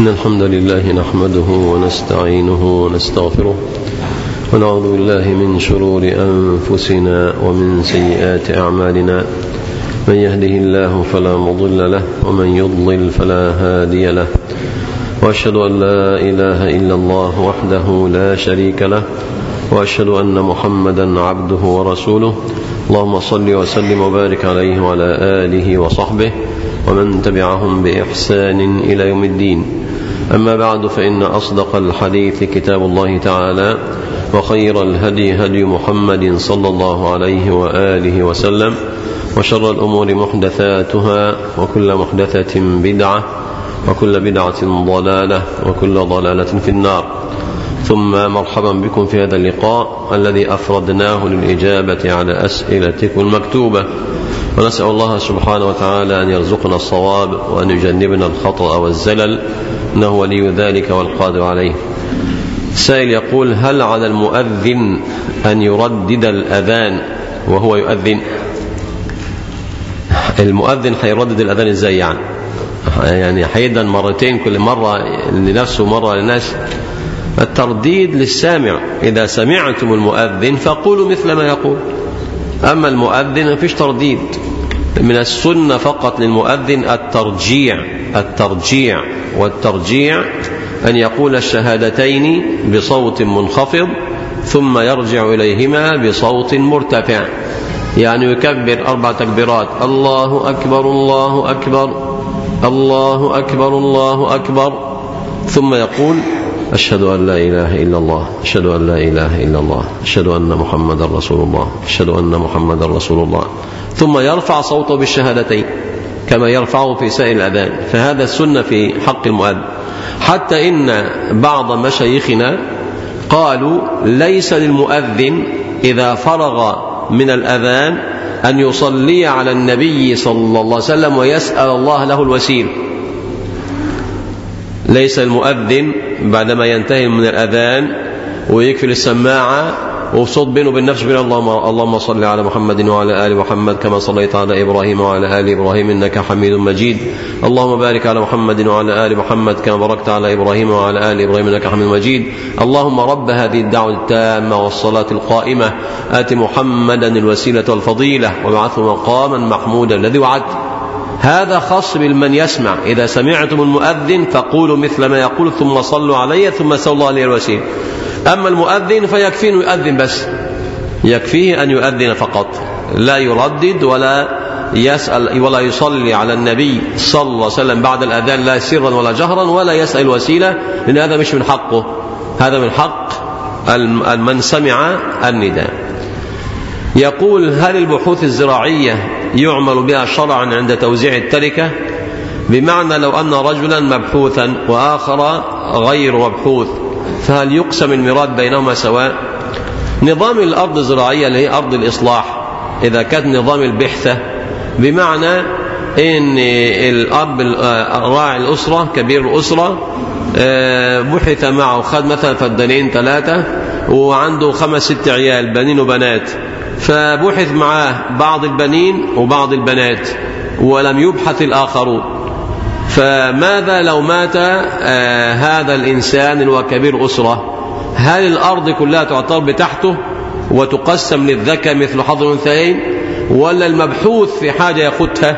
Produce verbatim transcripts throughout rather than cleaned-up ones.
إن الحمد لله نحمده ونستعينه ونستغفره ونعوذ بالله من شرور أنفسنا ومن سيئات أعمالنا. من يهده الله فلا مضل له ومن يضلل فلا هادي له، وأشهد أن لا إله إلا الله وحده لا شريك له، وأشهد أن محمدا عبده ورسوله. اللهم صل وسلم وبارك عليه وعلى آله وصحبه ومن تبعهم بإحسان إلى يوم الدين. أما بعد، فإن أصدق الحديث كتاب الله تعالى، وخير الهدي هدي محمد صلى الله عليه وآله وسلم، وشر الأمور محدثاتها، وكل محدثة بدعة، وكل بدعة ضلالة، وكل ضلالة في النار. ثم مرحبا بكم في هذا اللقاء الذي أفردناه للإجابة على أسئلتكم المكتوبة، ونسأل الله سبحانه وتعالى أن يرزقنا الصواب وأن يجنبنا الخطأ والزلل، إنه ولي ذلك والقادر عليه. سائل يقول: هل على المؤذن أن يردد الأذان وهو يؤذن؟ المؤذن هيردد الأذان إزاي يعني؟ يعني حيدا مرتين، كل مرة لنفسه مرة للناس؟ الترديد للسامع. إذا سمعتم المؤذن فقولوا مثل ما يقول. أما المؤذن ما فيش ترديد. من السنة فقط للمؤذن الترجيع الترجيع والترجيع أن يقول الشهادتين بصوت منخفض ثم يرجع إليهما بصوت مرتفع، يعني يكبر أربع تكبيرات: الله أكبر الله أكبر الله أكبر الله أكبر، ثم يقول: أشهد أن لا إله إلا الله أشهد أن لا إله إلا الله أشهد أن محمد رسول الله أشهد أن محمد رسول الله، ثم يرفع صوته بالشهادتين كما يرفعه في سائر الأذان. فهذا السنة في حق المؤذن. حتى إن بعض مشايخنا قالوا: ليس للمؤذن إذا فرغ من الأذان أن يصلي على النبي صلى الله عليه وسلم ويسأل الله له الوسيل. ليس المؤذن بعدما ينتهي من الأذان ويكفل السماعة وصوت بينه وبين نفسه بين اللهم اللهم صل على محمد وعلى آل محمد كما صليت على إبراهيم وعلى آل إبراهيم إنك حميد مجيد، اللهم بارك على محمد وعلى آل محمد كما باركت على إبراهيم وعلى آل إبراهيم إنك حميد مجيد، اللهم رب هذه الدعوة التامة والصلاة القائمة آت محمدا الوسيلة والفضيلة وابعثه مقاما محمودا الذي وعدته. هذا خاص بمن يسمع. إذا سمعتم المؤذن فقولوا مثل ما يقول ثم صلوا عليه ثم سألوا الله عليه الوسيلة. أما المؤذن فيكفيه أن يؤذن بس، يكفيه أن يؤذن فقط، لا يردد ولا يسأل ولا يصلي على النبي صلى الله عليه وسلم بعد الأذان، لا سرا ولا جهرا، ولا يسأل الوسيلة، لأن هذا مش من حقه، هذا من حق من سمع النداء. يقول: هل البحوث الزراعية يعمل بها شرعا عند توزيع التركة؟ بمعنى لو أن رجلا مبحوثا وآخر غير مبحوث، فهل يقسم الميراث بينهما سواء؟ نظام الأرض الزراعية اللي هي أرض الإصلاح، إذا كانت نظام البحثة بمعنى إن الأب راعي الأسرة كبير الأسرة بحث معه، خد مثلا فدانين ثلاثة وعنده خمس ست عيال بنين وبنات، فبحث معاه بعض البنين وبعض البنات ولم يبحث الآخرون، فماذا لو مات آه هذا الإنسان اللي هو كبير أسرة؟ هل الأرض كلها تعتبر بتحته وتقسم للذكر مثل حظ الأنثيين، ولا المبحوث في حاجة ياخدها؟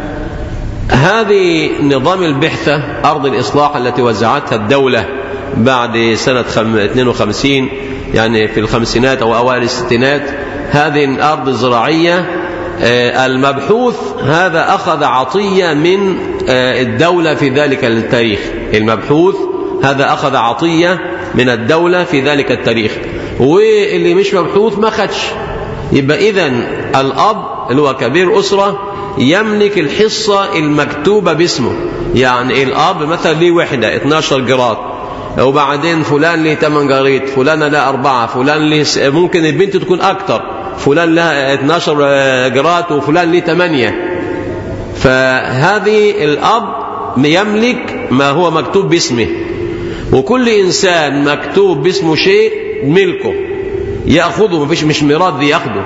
هذه نظام البحثة أرض الإصلاح التي وزعتها الدولة بعد سنة اثنين وخمسين، يعني في الخمسينات أو أوائل الستينات. هذه الأرض الزراعية المبحوث هذا أخذ عطية من الدولة في ذلك التاريخ، المبحوث هذا أخذ عطية من الدولة في ذلك التاريخ، واللي مش مبحوث ما خدش. يبقى إذن الأب اللي هو كبير أسرة يملك الحصة المكتوبة باسمه، يعني الأب مثلا ليه وحدة اثناشر جرات، وبعدين فلان ليه ثمانية جريت، فلان له أربعة، فلان ليه ممكن البنت تكون أكتر، فلان لها اثناشر جرات وفلان ليه ثمانية. فهذه الأب يملك ما هو مكتوب باسمه، وكل إنسان مكتوب باسمه شيء ملكه يأخذه، مفيش مش ميراث دي يأخذه.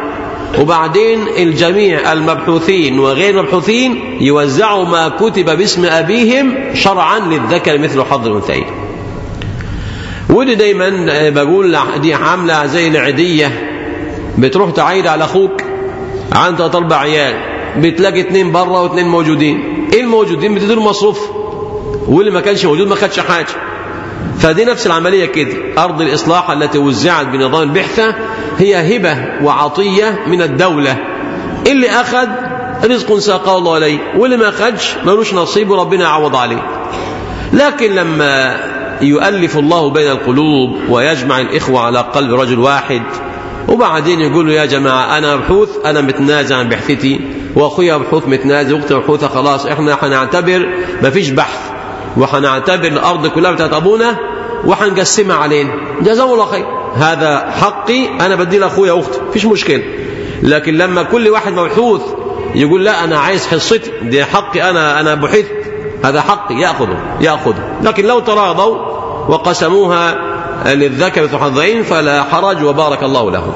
وبعدين الجميع المبحوثين وغير المبحوثين يوزعوا ما كتب باسم أبيهم شرعا للذكر مثل حظ الأنثيين. ودي دايما بقول دي عاملة زي العيدية، بتروح تعيد على أخوك عنده أربع عيال، بتلاقي اتنين بره واتنين موجودين، ايه الموجودين بتديله مصروف واللي ما كانش موجود ما خدش حاجة. فدي نفس العملية كده. أرض الإصلاح التي وزعت بنظام البعثة هي هبة وعطية من الدولة، اللي أخذ رزق ساقه الله عليه واللي ما أخذش ملوش نصيب وربنا يعوض عليه. لكن لما يؤلف الله بين القلوب ويجمع الإخوة على قلب رجل واحد، وبعدين يقول له يا جماعة أنا مبحوث، أنا متنازع عن بحثتي، وأخويا مبحوث متنازع، وأختي مبحوثة، خلاص إحنا هنعتبر مفيش بحث، وهنعتبر الأرض كلها بتاعت أبونا وهنقسمها علينا، جزاهم الله خير، هذا حقي أنا بدي لأخويا وأختي، مفيش مشكلة. لكن لما كل واحد مبحوث يقول لا أنا عايز حصتي، دي حقي، أنا أنا بحثت، هذا حقي، يأخذه يأخذه. لكن لو تراضوا وقسموها للذكر مثل حظين فلا حرج وبارك الله له.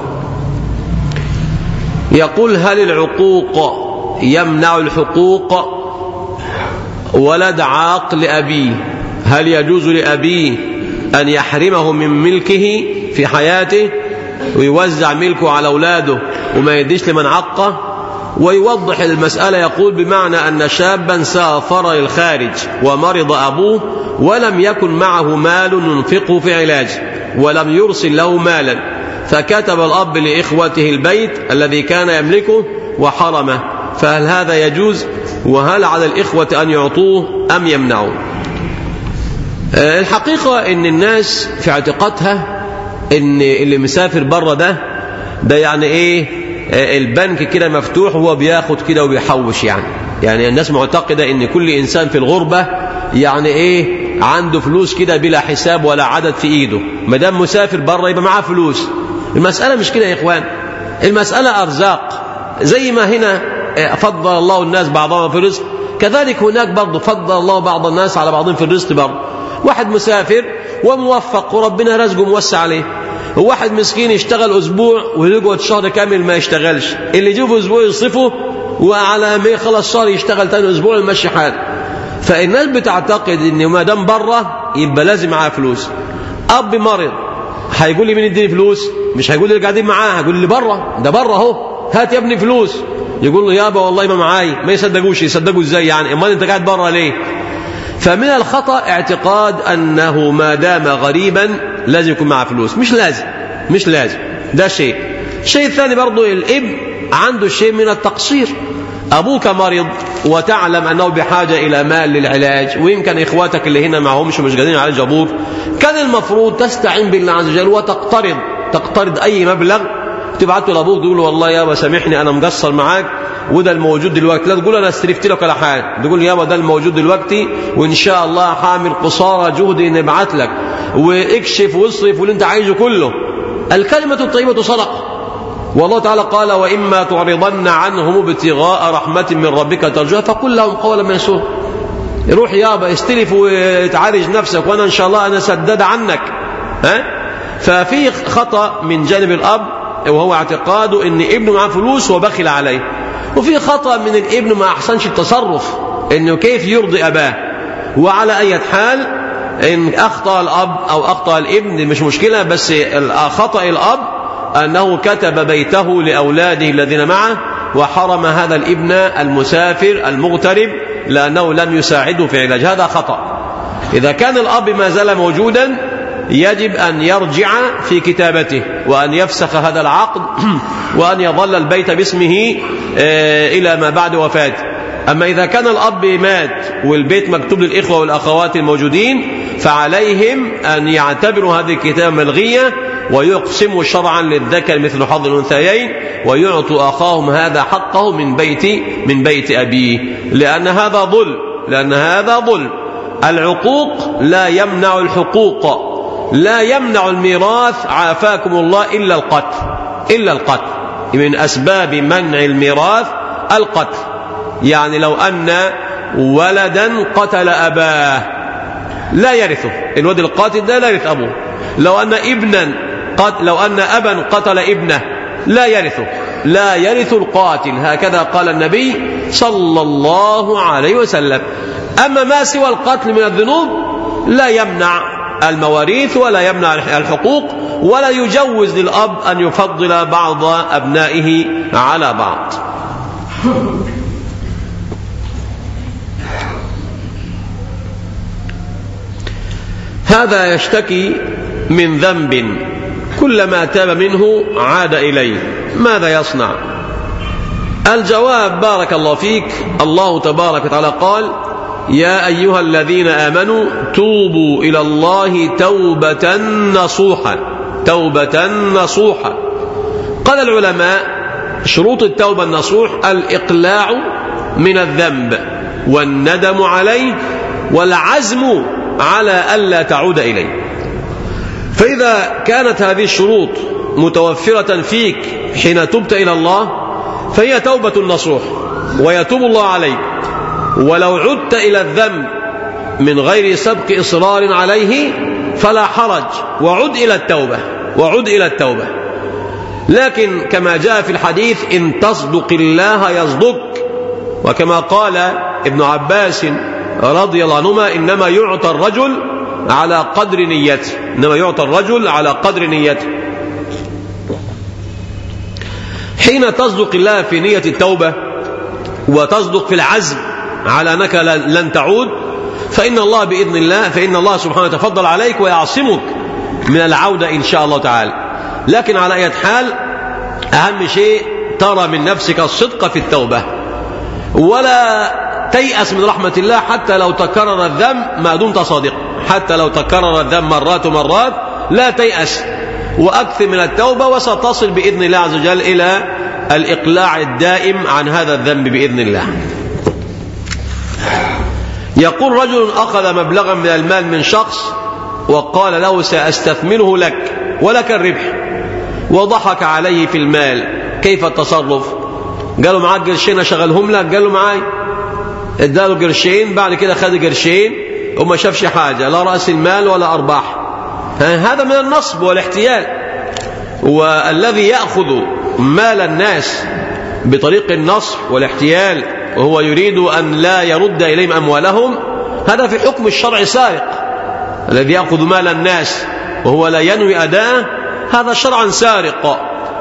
يقول هل العقوق يمنع الحقوق؟ ولد عاق لأبيه، هل يجوز لأبيه أن يحرمه من ملكه في حياته ويوزع ملكه على أولاده وما يديش لمن عقه؟ ويوضح المسألة، يقول بمعنى أن شابا سافر للخارج ومرض أبوه ولم يكن معه مال ينفقه في علاجه ولم يرسل له مالا، فكتب الأب لإخوته البيت الذي كان يملكه وحرمه، فهل هذا يجوز؟ وهل على الإخوة أن يعطوه أم يمنعوه؟ الحقيقة إن الناس في اعتقادها إن اللي مسافر بره ده ده يعني إيه، البنك كده مفتوح وهو بياخد كده وبيحوش، يعني يعني الناس معتقدة إن كل إنسان في الغربة يعني إيه عنده فلوس كده بلا حساب ولا عدد في إيده، ما دام مسافر بره يبقى معاه فلوس. المسألة مش كده يا إخوان، المسألة أرزاق. زي ما هنا فضل الله الناس بعضهم في الرزق، كذلك هناك برضه فضل الله بعض الناس على بعضهم في الرزق برضه. واحد مسافر وموفق وربنا رزقه موسع عليه، وواحد مسكين يشتغل أسبوع ويقعد شهر كامل ما يشتغلش، اللي يجيبه أسبوع يصرفه وعلى ما يخلص شهر يشتغل تاني أسبوع يمشي حاله. فالناس بتعتقد إن ما دام بره يبقى لازم معاه فلوس. أب مرض هيقول لي مين يديني فلوس؟ مش هيقول لي اللي قاعدين معاه، هيقول لي بره، ده بره اهو، هات يا ابني فلوس. يقول له يابا والله ما معاي، ما يصدقوش. يصدقوا ازاي يعني؟ امال انت قاعد بره ليه؟ فمن الخطأ اعتقاد أنه ما دام غريبا لازم يكون معه فلوس. مش لازم، مش لازم، ده شيء. الشيء الثاني برضو الابن عنده شيء من التقصير. أبوك مريض وتعلم أنه بحاجة إلى مال للعلاج، ويمكن إخواتك اللي هنا معهمش مش قادرين يعالج أبوك، كان المفروض تستعين بالله عز وجل وتقترض تقترض أي مبلغ تبعته لأبوك، تقول له والله يابا سامحني أنا مقصر معاك وده الموجود دلوقتي. لا تقول أنا استلفت لك ولا حاجة، تقول يابا ده الموجود دلوقتي وإن شاء الله حامل قصارى جهدي نبعت لك واكشف واصرف واللي أنت عايزه كله. الكلمة الطيبة صدقة، والله تعالى قال وإما تعرضن عنهم ابتغاء رحمة من ربك ترجوها فقل لهم قولا ميسورا. روح يابا استلف وتعالج نفسك وأنا إن شاء الله أنا سدد عنك. ها؟ ففي خطأ من جانب الأب وهو اعتقاده إن ابنه معاه فلوس وبخل عليه، وفي خطأ من الابن ما أحسنش التصرف إنه كيف يرضي أباه. وعلى أي حال إن أخطأ الأب أو أخطأ الابن مش مشكلة، بس خطأ الأب أنه كتب بيته لأولاده الذين معه وحرم هذا الابن المسافر المغترب لأنه لم يساعده في علاج، هذا خطأ. إذا كان الأب ما زال موجودا يجب أن يرجع في كتابته وأن يفسخ هذا العقد وأن يظل البيت باسمه إلى ما بعد وفاته. أما إذا كان الأب مات والبيت مكتوب للإخوة والأخوات الموجودين فعليهم أن يعتبروا هذه الكتابة ملغية ويقسموا شرعا للذكر مثل حظ الأنثيين ويعطوا أخاهم هذا حقه من بيت من بيت أبيه، لأن هذا ظلم، لأن هذا ظلم. العقوق لا يمنع الحقوق، لا يمنع الميراث عافاكم الله إلا القتل، إلا القتل. من أسباب منع الميراث القتل. يعني لو أن ولدا قتل أباه لا يرثه، الولد القاتل ده لا يرث أبوه. لو أن ابنا قتل، لو أن أبا قتل ابنه لا يرثه. لا يرث القاتل، هكذا قال النبي صلى الله عليه وسلم. أما ما سوى القتل من الذنوب لا يمنع المواريث ولا يمنع الحقوق، ولا يجوز للأب أن يفضل بعض أبنائه على بعض. هذا يشتكي من ذنب كلما تاب منه عاد إليه، ماذا يصنع؟ الجواب بارك الله فيك، الله تبارك وتعالى قال: يا أيها الذين آمنوا توبوا إلى الله توبة نصوحا، توبة نصوحا. قال العلماء: شروط التوبة النصوح الإقلاع من الذنب والندم عليه والعزم على ألا تعود إليه. فإذا كانت هذه الشروط متوفرة فيك حين تبت إلى الله فهي توبة نصوح ويتوب الله عليك. ولو عدت إلى الذنب من غير سبق إصرار عليه فلا حرج، وعد إلى التوبة، وعد إلى التوبة. لكن كما جاء في الحديث: إن تصدق الله يصدق، وكما قال ابن عباس رضي الله عنهما: إنما يعطى الرجل على قدر نيته، إنما يعطى الرجل على قدر نيته. حين تصدق الله في نية التوبة وتصدق في العزم على أنك لن تعود، فإن الله بإذن الله فإن الله سبحانه يتفضل عليك ويعصمك من العودة إن شاء الله تعالى. لكن على أي حال أهم شيء ترى من نفسك الصدق في التوبة، ولا تيأس من رحمة الله حتى لو تكرر الذنب ما دمت صادق، حتى لو تكرر الذنب مرات ومرات لا تيأس، وأكثر من التوبة، وستصل بإذن الله عز وجل إلى الإقلاع الدائم عن هذا الذنب بإذن الله. يقول: رجل أخذ مبلغا من المال من شخص وقال له: سأستثمره لك ولك الربح، وضحك عليه في المال، كيف التصرف؟ قالوا: معاك قرشين أشغلهم لك؟ قال له: معاي. اداله قرشين، بعد كده خد قرشين وما شافش حاجة، لا رأس المال ولا أرباح. هذا من النصب والاحتيال. والذي يأخذ مال الناس بطريق النصب والاحتيال وهو يريد أن لا يرد إليهم أموالهم، هذا في حكم الشرع سارق. الذي يأخذ مال الناس وهو لا ينوي أداءه هذا شرعا سارق.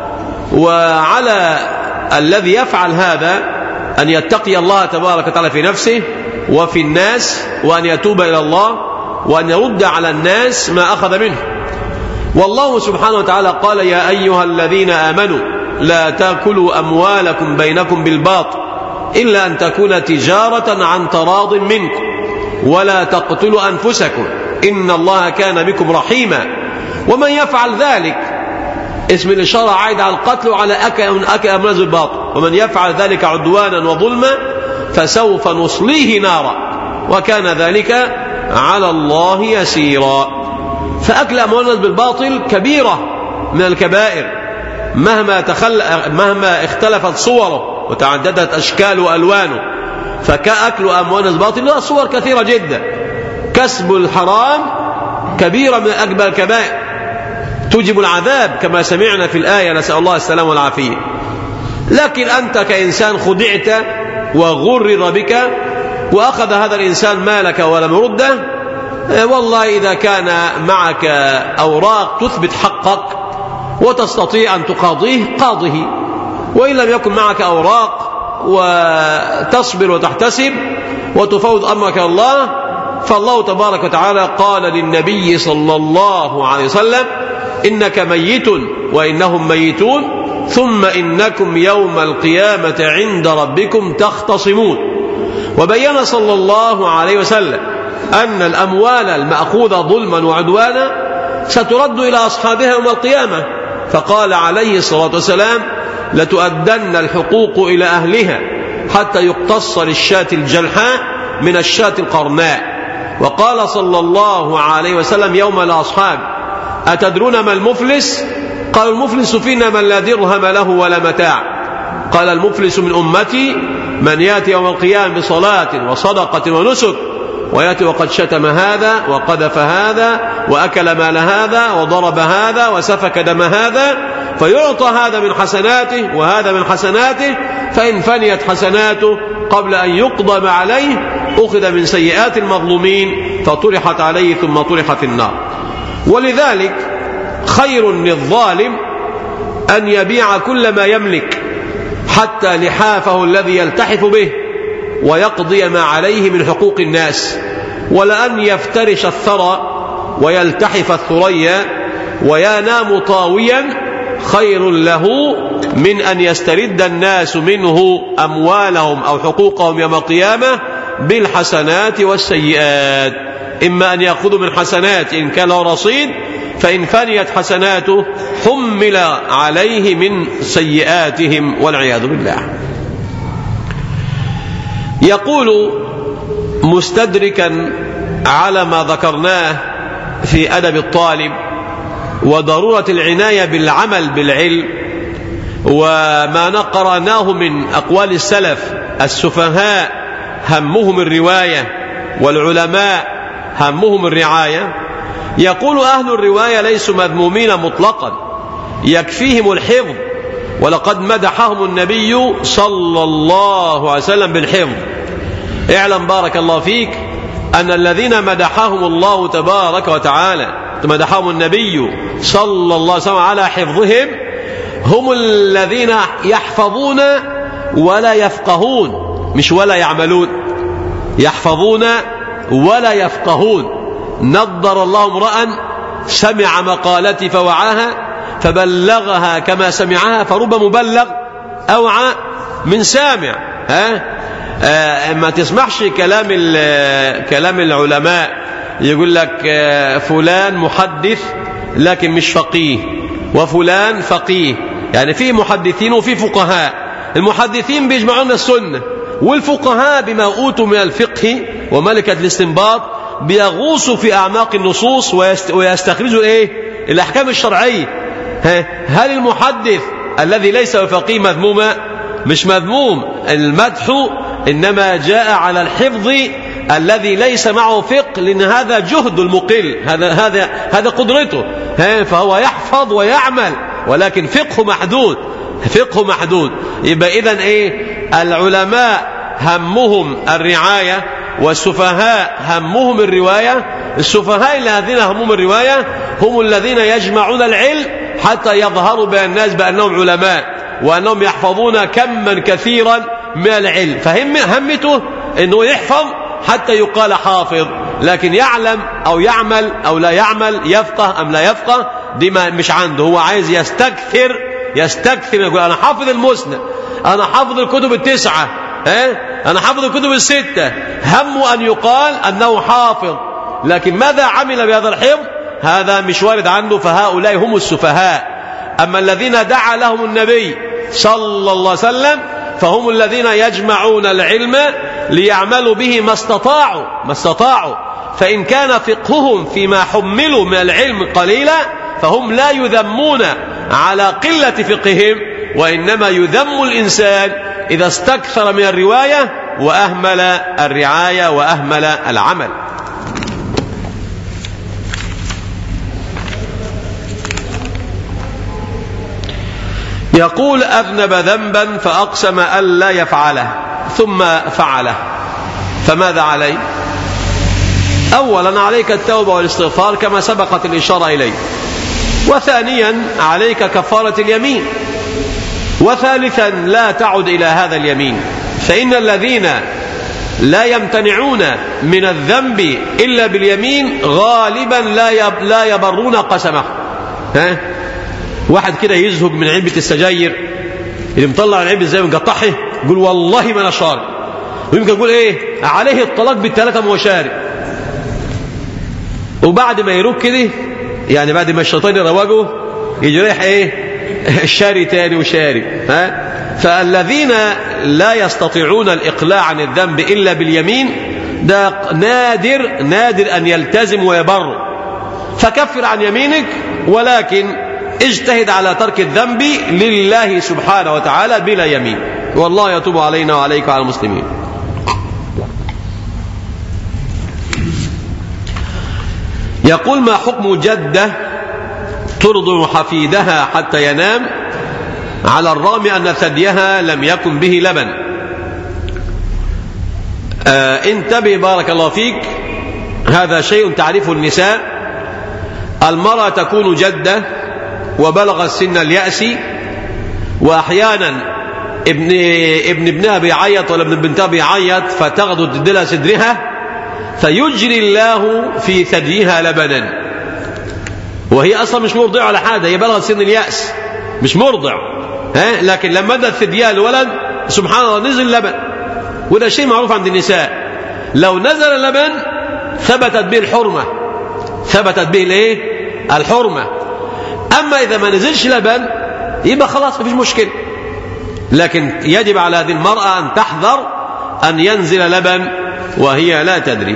وعلى الذي يفعل هذا أن يتقي الله تبارك وتعالى في نفسه وفي الناس، وأن يتوب إلى الله، وأن يرد على الناس ما أخذ منه. والله سبحانه وتعالى قال: يا أيها الذين آمنوا لا تأكلوا أموالكم بينكم بالباطل إلا أن تكون تجارة عن تراض منكم ولا تقتلوا أنفسكم إن الله كان بكم رحيما. ومن يفعل ذلك، اسم الإشارة عائد على القتل وعلى أكل أموال بالباطل، ومن يفعل ذلك عدوانا وظلما فسوف نصليه نارا وكان ذلك على الله يسيرا. فأكل أموال بالباطل كبيرة من الكبائر مهما تخل... مهما اختلفت صوره وتعددت أشكاله وألوانه. فكأكل أموال بالباطل له صور كثيرة جدا. كسب الحرام كبيرة من أكبر الكبائر توجب العذاب كما سمعنا في الآية، نسأل الله السلام والعافية. لكن أنت كإنسان خدعت وغرر بك وأخذ هذا الإنسان مالك ولم يرده، والله إذا كان معك أوراق تثبت حقك وتستطيع أن تقاضيه قاضه، وإن لم يكن معك أوراق وتصبر وتحتسب وتفوض أمرك الله، فالله تبارك وتعالى قال للنبي صلى الله عليه وسلم: إنك ميت وإنهم ميتون ثم إنكم يوم القيامة عند ربكم تختصمون. وبين صلى الله عليه وسلم أن الأموال المأخوذة ظلما وعدوانا سترد إلى أصحابها يوم القيامة، فقال عليه الصلاة والسلام: لتؤدن الحقوق إلى أهلها حتى يقتص للشاة الجلحاء من الشاة القرناء. وقال صلى الله عليه وسلم يوم الأصحاب: أتدرون ما المفلس؟ قال: المفلس فينا من لا درهم له ولا متاع. قال: المفلس من أمتي من يأتي يوم القيامة بصلاة وصدقة ونسك ويأتي وقد شتم هذا وقذف هذا وأكل مال هذا وضرب هذا وسفك دم هذا، فيعطى هذا من حسناته وهذا من حسناته، فإن فنيت حسناته قبل أن يقضى عليه أخذ من سيئات المظلومين فطرحت عليه ثم طرح في النار. ولذلك خير للظالم أن يبيع كل ما يملك حتى لحافه الذي يلتحف به ويقضي ما عليه من حقوق الناس، ولأن يفترش الثرى ويلتحف الثريا وينام طاويا خير له من أن يسترد الناس منه أموالهم أو حقوقهم يوم القيامة بالحسنات والسيئات، إما أن يأخذوا من حسنات إن كان له رصيد، فإن فنيت حسناته حمل عليه من سيئاتهم والعياذ بالله. يقول مستدركا على ما ذكرناه في أدب الطالب وضرورة العناية بالعمل بالعلم، وما قرأناه من أقوال السلف السفهاء همهم الرواية والعلماء همهم الرعاية. يقول أهل الرواية ليسوا مذمومين مطلقا، يكفيهم الحفظ، ولقد مدحهم النبي صلى الله عليه وسلم بالحفظ. اعلم بارك الله فيك أن الذين مدحهم الله تبارك وتعالى مدحهم النبي صلى الله عليه وسلم على حفظهم هم الذين يحفظون ولا يفقهون، مش ولا يعملون، يحفظون ولا يفقهون. نضر الله امرأ سمع مقالتي فوعاها فبلغها كما سمعها فرب مبلغ أوعى من سامع. ها آه ما تسمعش كلام كلام العلماء يقول لك آه فلان محدث لكن مش فقيه، وفلان فقيه. يعني في محدثين وفي فقهاء، المحدثين بيجمعون السنة، والفقهاء بما أوتوا من الفقه وملكة الاستنباط بيغوصوا في أعماق النصوص ويستخرجوا إيه؟ الأحكام الشرعية. هل المحدث الذي ليس بفقيه مذموما؟ مش مذموم، المدح إنما جاء على الحفظ الذي ليس معه فقه، لأن هذا جهد المقل، هذا هذا هذا قدرته، فهو يحفظ ويعمل، ولكن فقه محدود، فقه محدود. يبقى إذن إيه؟ العلماء همهم الرعاية والسفهاء همهم الرواية. السفهاء الذين همهم الرواية هم الذين يجمعون العلم حتى يظهروا بين الناس بأنهم علماء وأنهم يحفظون كما كثيرا من العلم، فهمته أنه يحفظ حتى يقال حافظ، لكن يعلم أو يعمل أو لا يعمل، يفقه أم لا يفقه، دي مش عنده. هو عايز يستكثر يستكثر يقول أنا حافظ المسند، أنا حافظ الكتب التسعة، اه؟ أنا حافظ الكتب الستة، همه أن يقال أنه حافظ، لكن ماذا عمل بهذا الحفظ؟ هذا مش وارد عنده، فهؤلاء هم السفهاء. أما الذين دعا لهم النبي صلى الله عليه وسلم فهم الذين يجمعون العلم ليعملوا به ما استطاعوا ما استطاعوا فإن كان فقههم فيما حملوا من العلم قليلا فهم لا يذمون على قلة فقههم، وإنما يذم الإنسان إذا استكثر من الرواية وأهمل الرعاية وأهمل العمل. يقول أذنب ذنبا فأقسم ألا يفعله ثم فعله، فماذا عليه؟ أولا عليك التوبة والاستغفار كما سبقت الإشارة إليه، وثانيا عليك كفارة اليمين، وثالثا لا تعد إلى هذا اليمين، فإن الذين لا يمتنعون من الذنب إلا باليمين غالبا لا يبرون قسمه. ها؟ واحد كده يزهق من علبة السجاير اللي مطلع العلبة ازاي مقطعها، يقول والله ما انا شارب، ويمكن يقول ايه عليه الطلاق بالثلاثة ما هو شارب، وبعد ما يروق كده يعني بعد ما الشيطان يروجه يجي رايح ايه شاري تاني وشاري. ها؟ فالذين لا يستطيعون الإقلاع عن الذنب إلا باليمين ده نادر نادر أن يلتزم ويبر، فكفر عن يمينك، ولكن اجتهد على ترك الذنب لله سبحانه وتعالى بلا يمين، والله يتوب علينا وعليك وعلى المسلمين. يقول: ما حكم جدة ترضع حفيدها حتى ينام على الرغم أن ثديها لم يكن به لبن؟ آه انتبه بارك الله فيك، هذا شيء تعرفه النساء. المرأة تكون جدة وبلغ سن اليأس، وأحيانا ابن ابن ابنها بيعيط ولا ابن بنتها بيعيط فتاخده تديلها صدرها فيجري الله في ثديها لبنا، وهي أصلا مش مرضعة على حاجة، هي بلغت سن اليأس مش مرضع، ها؟ لكن لما ادت ثديها الولد سبحان الله نزل لبن، وده شيء معروف عند النساء. لو نزل اللبن ثبتت به الحرمة، ثبتت به الايه؟ الحرمة. أما إذا ما نزلش لبن يبقى خلاص مفيش مشكلة، لكن يجب على هذه المرأة أن تحذر أن ينزل لبن وهي لا تدري.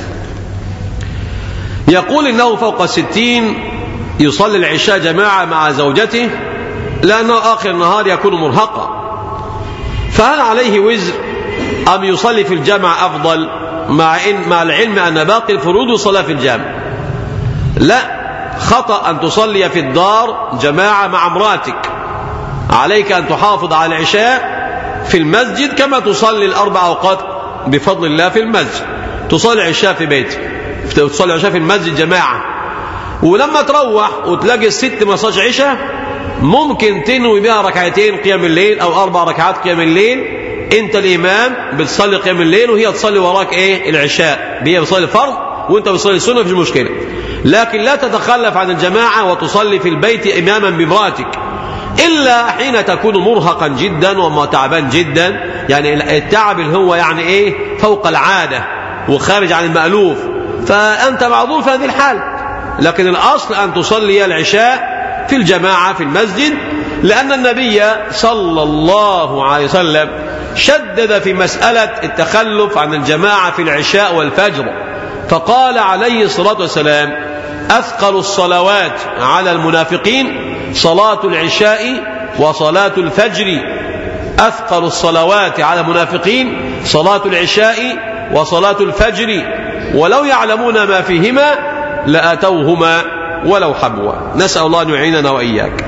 يقول إنه فوق الستين يصلي العشاء جماعة مع زوجته لأنه آخر النهار يكون مرهقا، فهل عليه وزر أم يصلي في الجامع أفضل مع, إن مع العلم أن باقي الفروض صلاة في الجامع؟ لا، خطأ أن تصلي في الدار جماعة مع امرأتك، عليك أن تحافظ على العشاء في المسجد كما تصلي الأربع أوقات بفضل الله في المسجد. تصلي العشاء في بيتك، تصلي العشاء في المسجد جماعة، ولما تروح وتلاقي الست ما صلتش عشاء ممكن تنوي بها ركعتين قيام الليل أو أربع ركعات قيام الليل، أنت الإمام بتصلي قيام الليل وهي تصلي وراك إيه؟ العشاء، هي بتصلي فرض وأنت بتصلي السنة، مفيش مشكلة. لكن لا تتخلف عن الجماعة وتصلي في البيت إماما بامرأتك إلا حين تكون مرهقا جدا ومتعبا جدا، يعني التعب اللي هو يعني إيه فوق العادة وخارج عن المألوف، فأنت معذور في هذه الحال. لكن الأصل أن تصلي العشاء في الجماعة في المسجد، لأن النبي صلى الله عليه وسلم شدد في مسألة التخلف عن الجماعة في العشاء والفجر، فقال عليه الصلاة والسلام: أثقل الصلوات على المنافقين صلاة العشاء وصلاة الفجر. أثقل الصلوات على المنافقين صلاة العشاء وصلاة الفجر، ولو يعلمون ما فيهما لأتوهما ولو حبوا. نسأل الله أن يعيننا وإياك.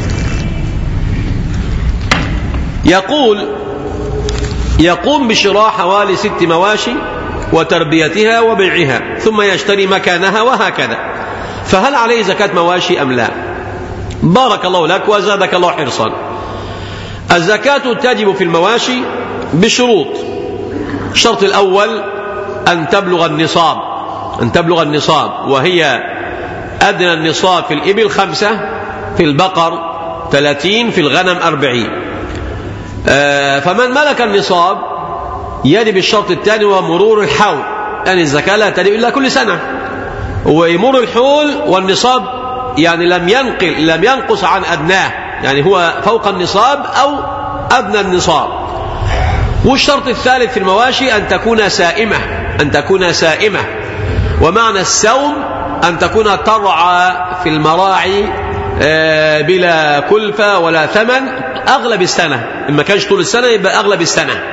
يقول: يقوم بشراء حوالي ست مواشي وتربيتها وبيعها ثم يشتري مكانها وهكذا، فهل عليه زكاة مواشي أم لا؟ بارك الله لك وزادك الله حرصا. الزكاة تجب في المواشي بشروط. الشرط الأول أن تبلغ النصاب، أن تبلغ النصاب، وهي أدنى النصاب في الإبل خمسة، في البقر ثلاثين، في الغنم أربعين. آه فمن ملك النصاب يجب الشرط الثاني ومرور الحول، يعني الزكاة لا تجب إلا كل سنة، ويمر الحول والنصاب يعني لم ينقل لم ينقص عن أدناه، يعني هو فوق النصاب أو أدنى النصاب. والشرط الثالث في المواشي أن تكون سائمة، أن تكون سائمة، ومعنى السوم أن تكون ترعى في المراعي بلا كلفة ولا ثمن أغلب السنة، إن ما كانش طول السنة يبقى أغلب السنة.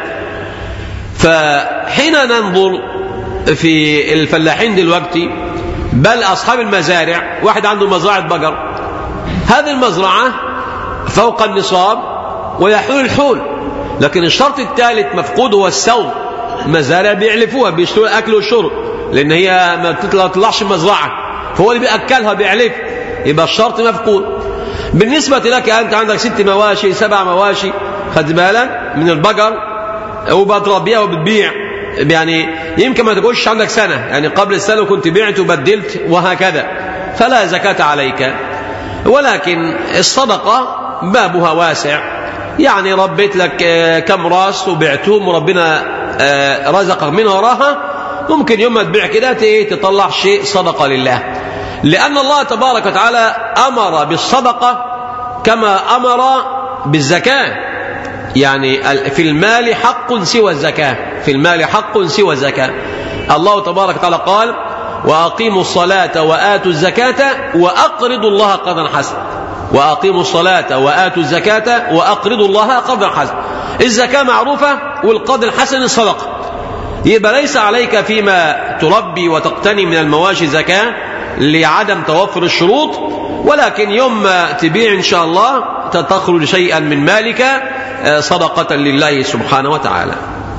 فحين ننظر في الفلاحين دلوقتي بل أصحاب المزارع، واحد عنده مزرعة بقر، هذه المزرعة فوق النصاب ويحول الحول، لكن الشرط الثالث مفقود هو السوم. المزارع بيعلفوها، بيشتروا أكل والشرب، لأن هي ما بتطلعش مزرعة، فهو اللي بيأكلها بيعلف، يبقى الشرط مفقود. بالنسبة لك أنت عندك ست مواشي سبع مواشي، خد بالك من البقر وبتربيها وبتبيع، يعني يمكن ما تقولش عندك سنة، يعني قبل السنة كنت بعت وبدلت وهكذا، فلا زكاة عليك. ولكن الصدقة بابها واسع، يعني ربيت لك كم راس وبعتهم وربنا رزقك منها وراها، ممكن يوم ما تبيع كده تطلع شيء صدقة لله، لأن الله تبارك وتعالى أمر بالصدقة كما أمر بالزكاة. يعني في المال حق سوى الزكاة، في المال حق سوى الزكاة. الله تبارك وتعالى قال: وأقيموا الصلاة وآتوا الزكاة وأقرضوا الله قرضا حسنا. وأقيموا الصلاة وآتوا الزكاة وأقرضوا الله قرضا حسنا. الزكاة معروفة والقرض الحسن الصدقة. يبقى ليس عليك فيما تربي وتقتني من المواشي زكاة، لعدم توفر الشروط، ولكن يوم ما تبيع إن شاء الله تخرج شيئا من مالك صدقة لله سبحانه وتعالى.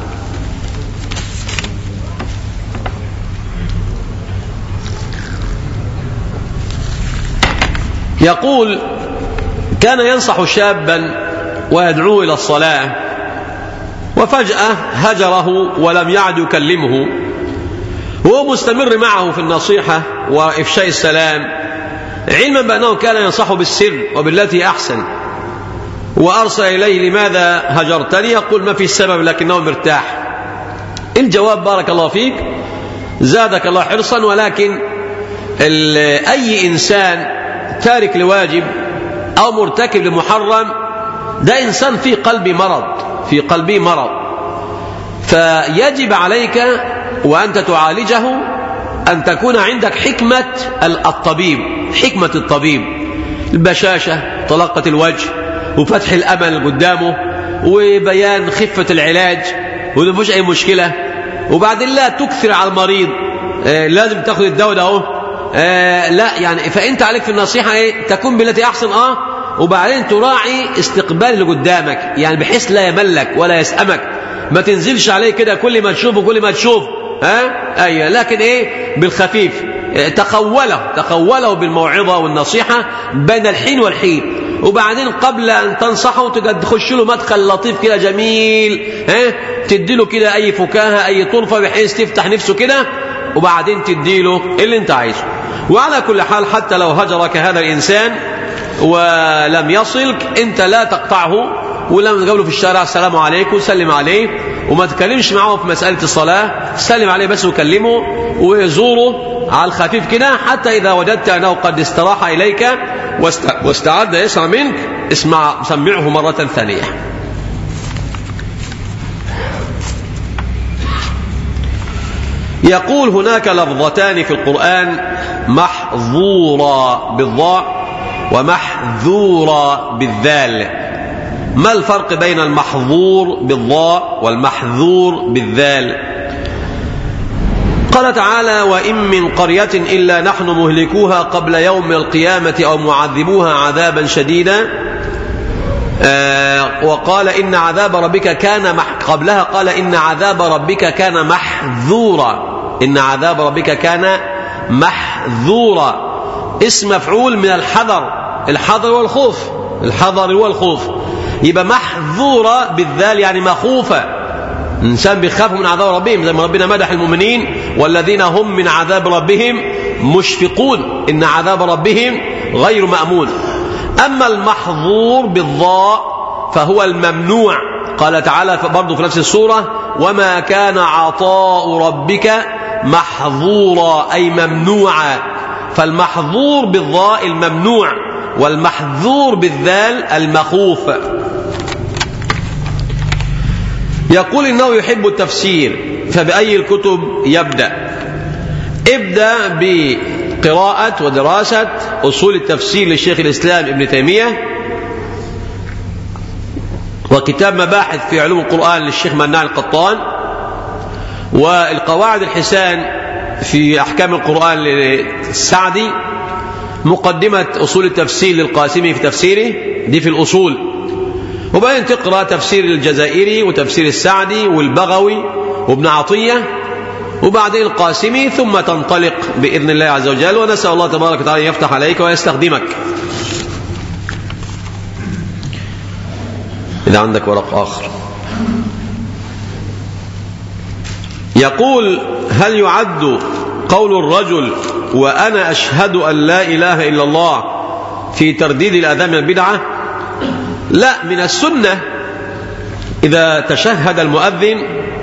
يقول: كان ينصح شابا ويدعوه إلى الصلاة، وفجأة هجره ولم يعد يكلمه، وهو مستمر معه في النصيحة وإفشاء السلام، علما بأنه كان ينصحه بالسر وبالتي أحسن، وأرسل إليه: لماذا هجرتني؟ يقول: ما في السبب لكنه مرتاح. الجواب: بارك الله فيك، زادك الله حرصا، ولكن أي إنسان تارك لواجب أو مرتكب لمحرم ده إنسان في قلبه مرض، في قلبه مرض، فيجب عليك وأنت تعالجه أن تكون عندك حكمة الطبيب، حكمة الطبيب، البشاشة، طلاقة الوجه، وفتح الأمل قدامه، وبيان خفة العلاج، وما فيش أي مشكلة. وبعدين لا تكثر على المريض، آه لازم تاخذ الدواء ده اهو، آه لا يعني، فأنت عليك في النصيحة ايه؟ تكون بالتي أحسن، اه وبعدين تراعي استقبال اللي قدامك، يعني بحيث لا يملك ولا يسأمك، ما تنزلش عليه كده كل ما تشوفه كل ما تشوف ها ايوه، لكن ايه؟ بالخفيف، تقوله تقوله بالموعظة والنصيحة بين الحين والحين. وبعدين قبل أن تنصحه تخش له مدخل لطيف كده جميل، ها تديله كده أي فكاهة أي طرفة بحيث تفتح نفسه كده، وبعدين تديله اللي انت عايزه. وعلى كل حال حتى لو هجرك هذا الإنسان ولم يصلك، انت لا تقطعه، ولما تقابله في الشارع السلام عليكم سلم عليه، وما تكلمش معه في مسألة الصلاة، سلم عليه بس وكلمه وزوره على الخفيف كده، حتى إذا وجدت أنه قد استراح إليك واستعد يسمع منك، اسمع سمعه مرة ثانية. يقول: هناك لفظتان في القرآن، محظورة بالضاء ومحذورة بالذال، ما الفرق بين المحظور بالضاء والمحذور بالذال؟ قال تعالى: وإن من قرية إلا نحن مهلكوها قبل يوم القيامة أو معذبوها عذابا شديدا. آه وقال إن عذاب ربك كان مح... قبلها قال إن عذاب ربك كان محذورا، إن عذاب ربك كان محذورا، اسم مفعول من الحذر، الحذر والخوف، الحذر والخوف، يبقى محذورة بالذال يعني مخوفة، إنسان بيخافوا من عذاب ربهم، زي ما ربنا مدح المؤمنين: والذين هم من عذاب ربهم مشفقون، إن عذاب ربهم غير مأمون. أما المحظور بالضاء فهو الممنوع، قال تعالى برضو في نفس السورة: وما كان عطاء ربك محظورا، أي ممنوعا. فالمحظور بالضاء الممنوع، والمحذور بالذال المخوف. يقول إنه يحب التفسير، فبأي الكتب يبدأ؟ ابدأ بقراءة ودراسة أصول التفسير للشيخ الإسلام ابن تيمية، وكتاب مباحث في علوم القرآن للشيخ مناع القطان، والقواعد الحسان في أحكام القرآن للسعدي، مقدمة أصول التفسير للقاسمي في تفسيره دي في الأصول، وبعدين تقرأ تفسير الجزائري وتفسير السعدي والبغوي وابن عطية، وبعدين القاسمي، ثم تنطلق بإذن الله عز وجل. ونسأل الله تبارك وتعالى يفتح عليك ويستخدمك. إذا عندك ورق آخر. يقول: هل يعد قول الرجل وأنا أشهد أن لا إله إلا الله في ترديد الأذان من البدعة؟ لا، من السنة إذا تشهد المؤذن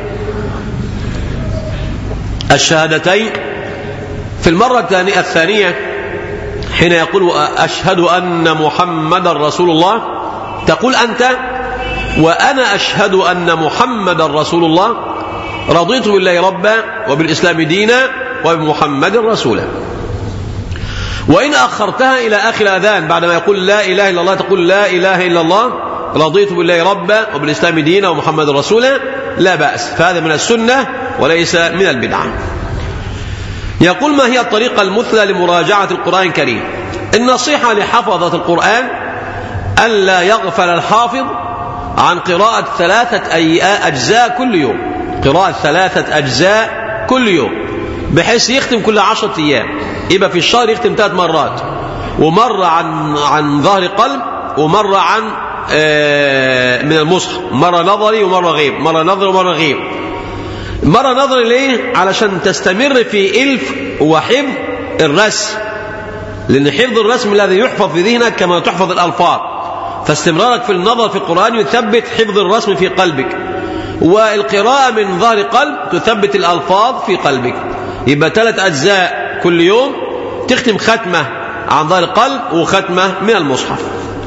الشهادتين في المرة الثانية حين يقول أشهد أن محمد رسول الله، تقول أنت: وأنا أشهد أن محمد رسول الله، رضيت بالله ربا وبالإسلام دينا وبمحمد رسولا. وإن أخرتها إلى آخر الأذان بعدما يقول لا إله إلا الله، تقول لا إله إلا الله، رضيت بالله ربا وبالإسلام دينا ومحمد رسولا، لا بأس، فهذا من السنة وليس من البدعة. يقول: ما هي الطريقة المثلى لمراجعة القرآن الكريم؟ النصيحة لحفظة القرآن ألا يغفل الحافظ عن قراءة ثلاثة أجزاء كل يوم، قراءة ثلاثة أجزاء كل يوم، بحيث يختم كل عشرة أيام، يبقى في الشهر يختم ثلاث مرات، ومرة عن عن ظهر قلب، ومرة عن من المصحف، مرة نظري ومرة غيب، مرة نظري ومرة غيب. مرة نظري ليه؟ علشان تستمر في إلف وحفظ الرسم، لأن حفظ الرسم الذي يحفظ في ذهنك كما تحفظ الألفاظ، فاستمرارك في النظر في القرآن يثبت حفظ الرسم في قلبك، والقراءة من ظهر قلب تثبت الألفاظ في قلبك. يبقى ثلاث أجزاء كل يوم، تختم ختمة عن ظهر قلب وختمة من المصحف.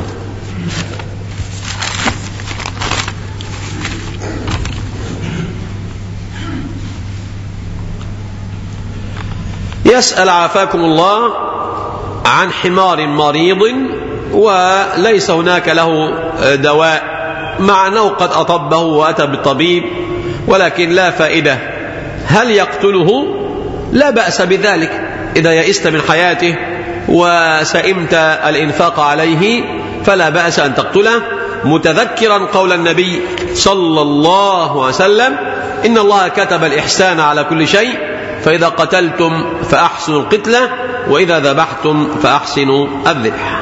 يسأل عافاكم الله عن حمار مريض وليس هناك له دواء، مع أنه قد أطبه وأتى بالطبيب ولكن لا فائدة، هل يقتله؟ لا بأس بذلك إذا يئست من حياته وسئمت الإنفاق عليه فلا بأس أن تقتله، متذكرا قول النبي صلى الله عليه وسلم: إن الله كتب الإحسان على كل شيء، فإذا قتلتم فأحسنوا القتلة، وإذا ذبحتم فأحسنوا الذبح.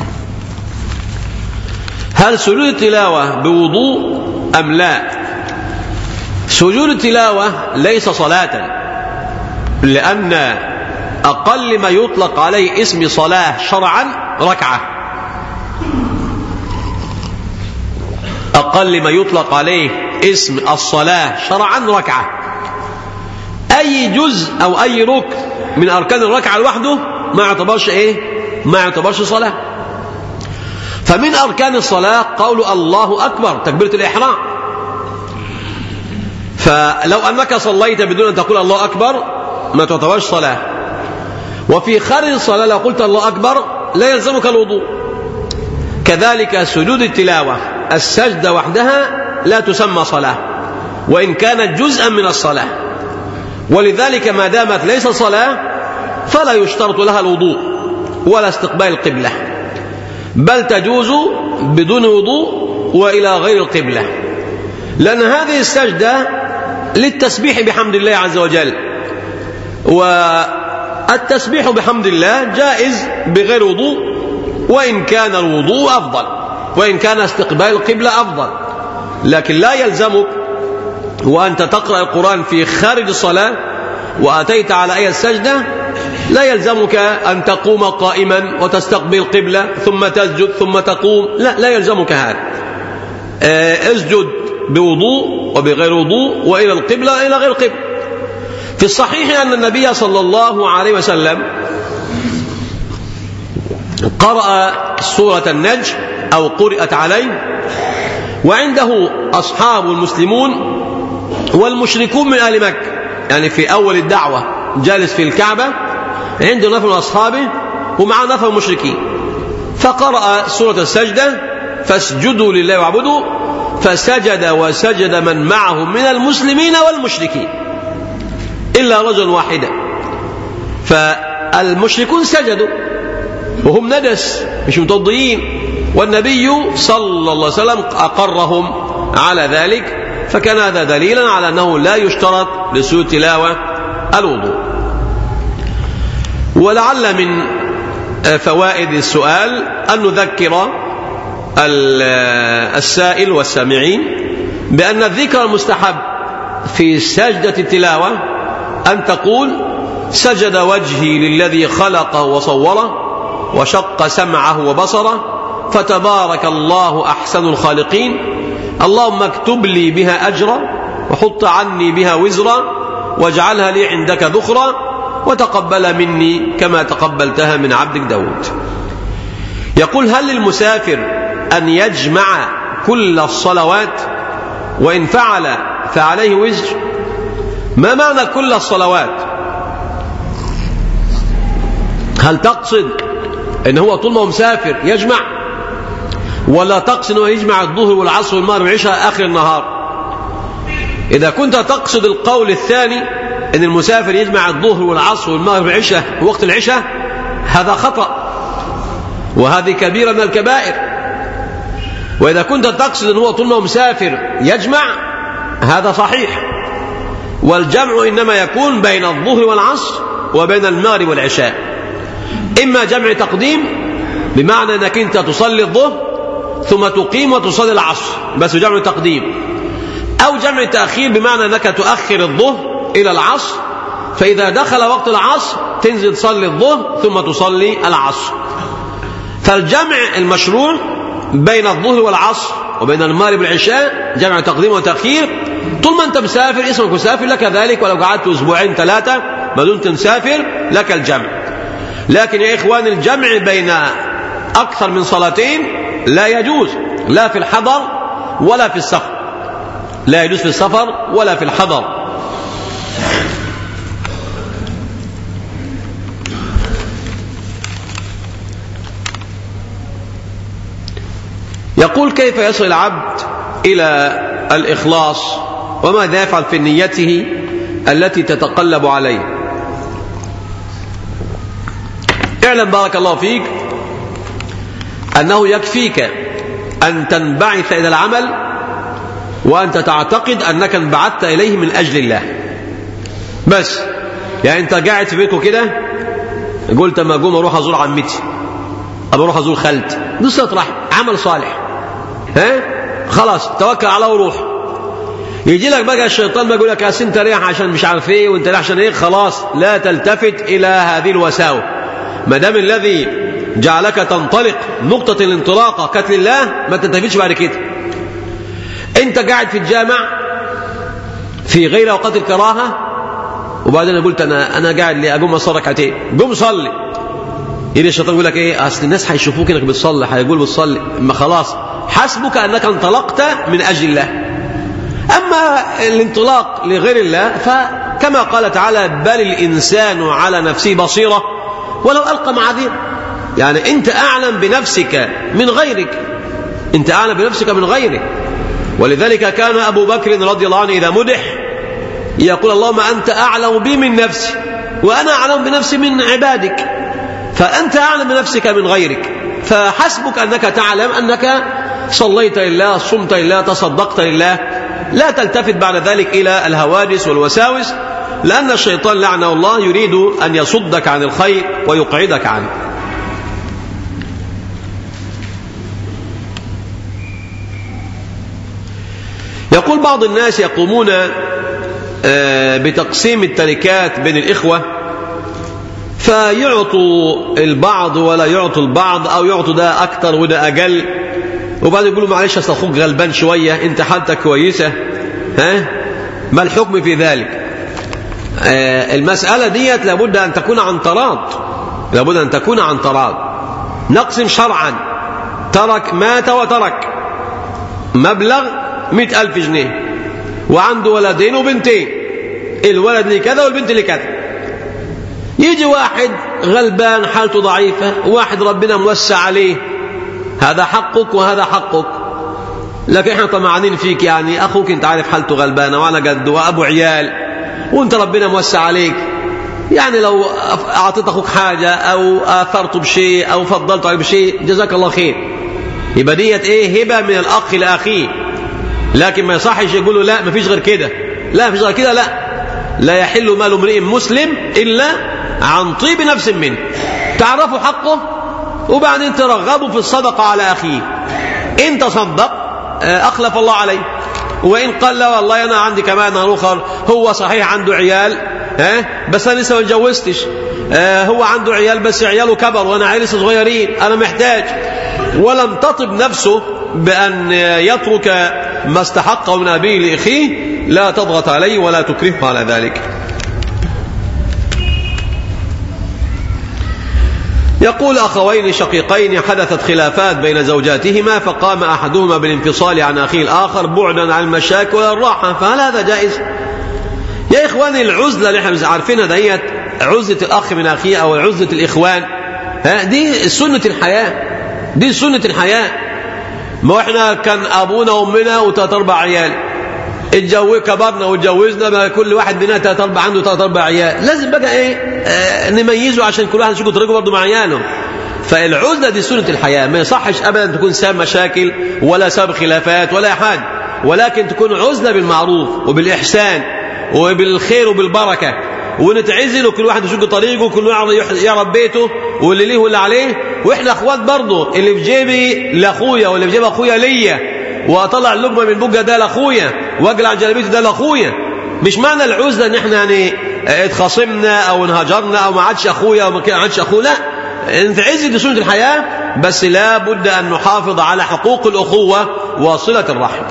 هل سجود التلاوة بوضوء أم لا؟ سجود التلاوة ليس صلاة، لأن أقل ما يطلق عليه اسم صلاة شرعا ركعة، أقل ما يطلق عليه اسم الصلاة شرعا ركعة. أي جزء أو أي ركن من أركان الركعة لوحده ما يعتبرش إيه؟ ما يعتبرش صلاة. فمن أركان الصلاة قول الله أكبر، تكبيرة الإحرام، فلو أنك صليت بدون أن تقول الله أكبر ما تعتبرش صلاة. وفي خارج الصلاة لو قلت الله أكبر لا يلزمك الوضوء. كذلك سجود التلاوة، السجدة وحدها لا تسمى صلاة وإن كانت جزءا من الصلاة، ولذلك ما دامت ليس صلاة فلا يشترط لها الوضوء ولا استقبال القبلة، بل تجوز بدون وضوء وإلى غير القبلة، لأن هذه السجدة للتسبيح بحمد الله عز وجل، والتسبيح بحمد الله جائز بغير وضوء، وإن كان الوضوء أفضل، وإن كان استقبال القبلة أفضل، لكن لا يلزمك وأنت تقرأ القرآن في خارج الصلاة وأتيت على آية السجدة لا يلزمك أن تقوم قائما وتستقبل القبلة ثم تسجد ثم تقوم، لا لا يلزمك هذا. اسجد بوضوء وبغير وضوء وإلى القبلة إلى غير القبلة. في الصحيح أن النبي صلى الله عليه وسلم قرأ سورة النجم أو قرأت عليه، وعنده أصحاب المسلمون والمشركون من أهل مكة، يعني في أول الدعوة جالس في الكعبة عنده نفر من أصحابه ومع نفر المشركين، فقرأ سورة السجدة: فاسجدوا لله واعبدوا، فسجد وسجد من معه من المسلمين والمشركين إلا رجل واحدا، فالمشركون سجدوا وهم ندس مش متوضئين، والنبي صلى الله عليه وسلم أقرهم على ذلك، فكان هذا دليلا على أنه لا يشترط لسجود التلاوة الوضوء. ولعل من فوائد السؤال أن نذكر السائل والسامعين بأن الذكر المستحب في سجدة التلاوة أن تقول: سجد وجهي للذي خلقه وصوره وشق سمعه وبصره فتبارك الله أحسن الخالقين، اللهم اكتب لي بها أجرا وحط عني بها وزرا واجعلها لي عندك ذخرا وتقبل مني كما تقبلتها من عبدك داود. يقول: هل للمسافر أن يجمع كل الصلوات؟ وإن فعل فعليه وزر. ما معنى كل الصلوات؟ هل تقصد إن هو طول ما هو مسافر يجمع، ولا تقصد أنه يجمع الظهر والعصر والمغرب والعشاء آخر النهار؟ إذا كنت تقصد القول الثاني أن المسافر يجمع الظهر والعصر والمغرب والعشاء ووقت العشاء، هذا خطأ، وهذه كبيرة من الكبائر. وإذا كنت تقصد أنه طول ما هو مسافر يجمع، هذا صحيح. والجمع إنما يكون بين الظهر والعصر وبين المغرب والعشاء، إما جمع تقديم بمعنى أنك أنت تصلي الظهر ثم تقيم وتصلي العصر بس جمع تقديم، أو جمع تأخير بمعنى أنك تؤخر الظهر إلى العصر، فإذا دخل وقت العصر تنزل تصلي الظهر ثم تصلي العصر. فالجمع المشروع بين الظهر والعصر وبين المغرب والعشاء جمع تقديم وتأخير. طول ما أنت مسافر اسمك مسافر لك ذلك، ولو قعدت أسبوعين ثلاثة ما دمت مسافر لك الجمع. لكن يا إخوان الجمع بين أكثر من صلاتين لا يجوز، لا في الحضر ولا في السفر، لا يجوز في السفر ولا في الحضر. يقول: كيف يصل العبد إلى الإخلاص وماذا يفعل في نيته التي تتقلب عليه؟ اعلم بارك الله فيك أنه يكفيك أن تنبعث إلى العمل وأنت تعتقد أنك انبعثت إليه من أجل الله بس. يعني أنت قاعد في بيتك كده قلت ما أقوم أروح أزور عمتي أو أروح أزور خالتي، دي صلة رحم، عمل صالح، ها خلاص توكل على وروح. يجي لك بقى الشيطان بيقول لك أصل أنت رايح عشان مش عارف إيه وأنت رايح عشان إيه، خلاص لا تلتفت إلى هذه الوساوس. ما دام الذي جعلك تنطلق نقطة الانطلاقة كتل الله ما تلتفتش بعد كده. أنت قاعد في الجامع في غير أوقات الكراهة وبعدين قلت أنا أنا قاعد لي أقوم أصلي ركعتين، قوم صلي. يجي الشيطان يقول لك إيه، أصل الناس هيشوفوك إنك بتصلي هيقول بتصلي، ما خلاص حسبك أنك انطلقت من أجل الله. أما الانطلاق لغير الله فكما قال تعالى: بل الإنسان على نفسه بصيرة ولو ألقى معاذير. يعني أنت أعلم بنفسك من غيرك، أنت أعلم بنفسك من غيرك. ولذلك كان أبو بكر رضي الله عنه إذا مدح يقول: اللهم أنت أعلم بي من نفسي وأنا أعلم بنفسي من عبادك. فأنت أعلم بنفسك من غيرك، فحسبك أنك تعلم أنك صليت لله، صمت لله، تصدقت لله، لا تلتفت بعد ذلك إلى الهواجس والوساوس، لأن الشيطان لعنه الله يريد أن يصدك عن الخير ويقعدك عنه. يقول بعض الناس يقومون بتقسيم التركات بين الإخوة، فيعطوا البعض ولا يعطوا البعض، أو يعطوا ده أكتر وده أقل، وبعد يقولوا معلش أصل أخوك غلبان شوية أنت حالتك كويسة، ها ما الحكم في ذلك؟ آه المسألة ديت لابد أن تكون عن تراض، لابد أن تكون عن تراض. نقسم شرعا، ترك مات وترك مبلغ مئة ألف جنيه وعنده ولدين وبنتين، الولد لكذا والبنت لكذا. يجي واحد غلبان حالته ضعيفة، واحد ربنا موسع عليه، هذا حقك وهذا حقك، لكن احنا طمعانين فيك. يعني أخوك انت عارف حالته غلبانة وعلى قد وأبو عيال وانت ربنا موسع عليك، يعني لو أعطيت أخوك حاجة أو آثرته بشيء أو فضلته عليه بشيء جزاك الله خير، يبقى ديت إيه هبة من الأخ لأخيه. لكن ما يصحش يقولوا لا ما فيش غير كده، لا ما فيش غير كده، لا لا يحل مال امرئ مسلم إلا عن طيب نفس منه. تعرفوا حقه وبعدين ترغبوا في الصدقة على أخيه. إن تصدق أخلف الله عليه، وإن قال لا والله أنا عندي كمان آخر، هو صحيح عنده عيال ها بس أنا لسه ما اتجوزتش، هو عنده عيال بس عياله كبر وأنا عيالي لسه صغيرين، أنا محتاج، ولم تطب نفسه بأن يترك ما استحقه من أبيه لأخيه، لا تضغط عليه ولا تكرهه على ذلك. يقول: أخوين شقيقين حدثت خلافات بين زوجاتهما، فقام أحدهما بالانفصال عن أخيه الآخر بعدا عن المشاكل والراحة، فهل هذا جائز؟ يا إخواني العزلة اللي احنا عارفينها ديت، عزلة الأخ من أخيه أو عزلة الإخوان، دي سنة الحياة، دي سنة الحياة. ما احنا كان أبونا وأمنا وثلاث أربع عيال، اتجوز كبرنا واتجوزنا بقى كل واحد مننا ثلاث اربع عنده ثلاث اربع عيال، لازم بقى ايه آه نميزه عشان كل واحد يشوف طريقه برضه مع عياله. فالعزله دي سنه الحياه، ما يصحش ابدا تكون سبب مشاكل ولا سبب خلافات ولا حاجه، ولكن تكون عزله بالمعروف وبالاحسان وبالخير وبالبركه، ونتعزل وكل واحد يشق طريقه وكل واحد يعرف بيته واللي ليه واللي عليه. واحنا اخوات برضه، اللي في جيبي لاخويا واللي في جيب اخويا ليا، واطلع اللقمه من بقه ده لاخويا واقلع جلابيته ده لاخويا. مش معنى العزله ان احنا يعني اتخاصمنا او انهجرنا او ما عادش اخويا او ما عادش اخوه، لا، نتعزل دي سنه الحياه، بس لا بد ان نحافظ على حقوق الاخوه وصله الرحم.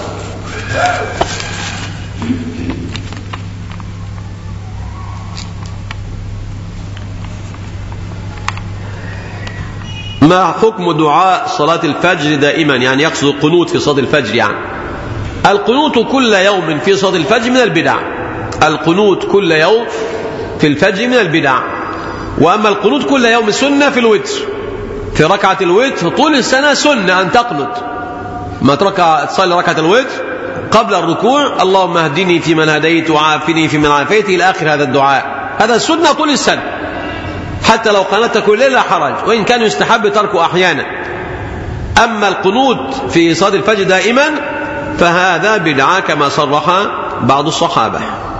ما حكم دعاء صلاة الفجر دائما؟ يعني يقصد القنوت في صلاة الفجر. يعني القنوت كل يوم في صلاة الفجر من البدع، القنوت كل يوم في الفجر من البدع. وأما القنوت كل يوم سنة في الوتر، في ركعة الوتر طول السنة سنة أن تقنت، ما تركع تصلي ركعة الوتر قبل الركوع اللهم اهدني فيمن هديت وعافني فيمن عافيت إلى آخر هذا الدعاء، هذا سنة طول السنة، حتى لو قنت كل ليلة لا حرج، وإن كان يستحب تركه أحيانا. أما القنوت في صلاة الفجر دائما فهذا بدعة كما صرح بعض الصحابة.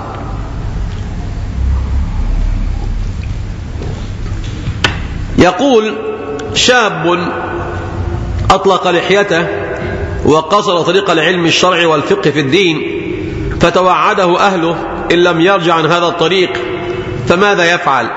يقول شاب أطلق لحيته وقصر طريق العلم الشرعي والفقه في الدين، فتوعده أهله إن لم يرجع عن هذا الطريق، فماذا يفعل؟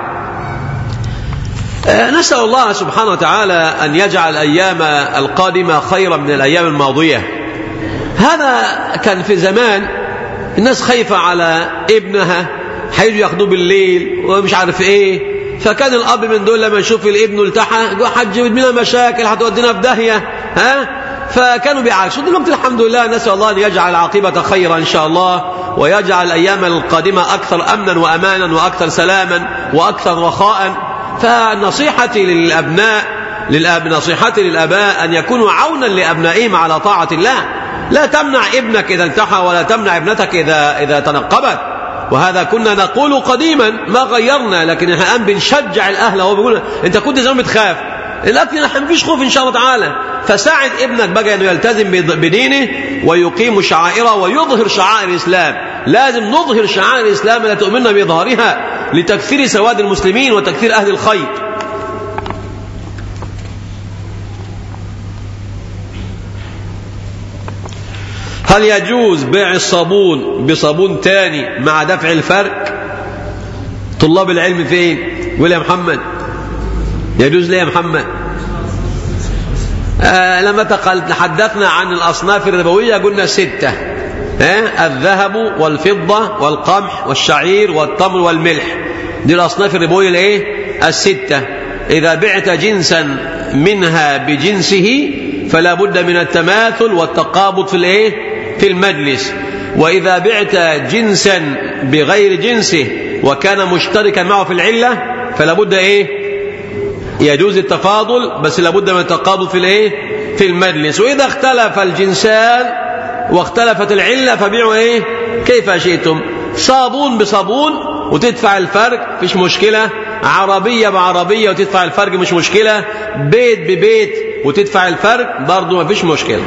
نسأل الله سبحانه وتعالى أن يجعل الأيام القادمة خيرا من الأيام الماضية. هذا كان في زمان الناس خايفة على ابنها، هيجوا ياخدوه بالليل ومش عارف ايه، فكان الأب من دول لما يشوف الابن التحى يقول هتجيب لنا مشاكل هتودينا في داهية، ها، فكانوا بيعاكسوا. دلوقتي الحمد لله نسأل الله أن يجعل العاقبة خيرا إن شاء الله، ويجعل الأيام القادمة أكثر أمنا وأمانا وأكثر سلاما وأكثر رخاء. فنصيحتي للأبناء للأب نصيحتي للآباء أن يكونوا عونا لأبنائهم على طاعة الله. لا تمنع ابنك إذا التحى ولا تمنع ابنتك إذا إذا تنقبت، وهذا كنا نقول قديما ما غيرنا، لكن احنا الآن بنشجع الأهل. هو بيقول أنت كنت زمان بتخاف، لكن احنا مفيش خوف إن شاء الله تعالى. فساعد ابنك بقى أنه يلتزم بدينه ويقيم شعائره ويظهر شعائر الإسلام. لازم نظهر شعائر الإسلام لا تؤمننا بإظهارها لتكثير سواد المسلمين وتكثير أهل الخير. هل يجوز بيع الصابون بصابون تاني مع دفع الفرق؟ طلاب العلم فين؟ قول يا محمد، يجوز ليه يا محمد؟ آه لما تحدثنا عن الأصناف الربوية قلنا ستة، آه الذهب والفضة والقمح والشعير والتمر والملح، دي الأصناف الربوية الايه؟ الستة. إذا بعت جنسا منها بجنسه فلا بد من التماثل والتقابض في الايه؟ في المجلس. وإذا بعت جنسا بغير جنسه وكان مشتركا معه في العلة فلا بد ايه؟ يجوز التفاضل، بس لا بد من التقابض في الايه؟ في المجلس. وإذا اختلف الجنسان واختلفت العلة فبيعوا ايه؟ كيف شئتم، صابون بصابون وتدفع الفرق مش مشكلة، عربية بعربية وتدفع الفرق مش مشكلة، بيت ببيت وتدفع الفرق برضو ما فيش مشكلة.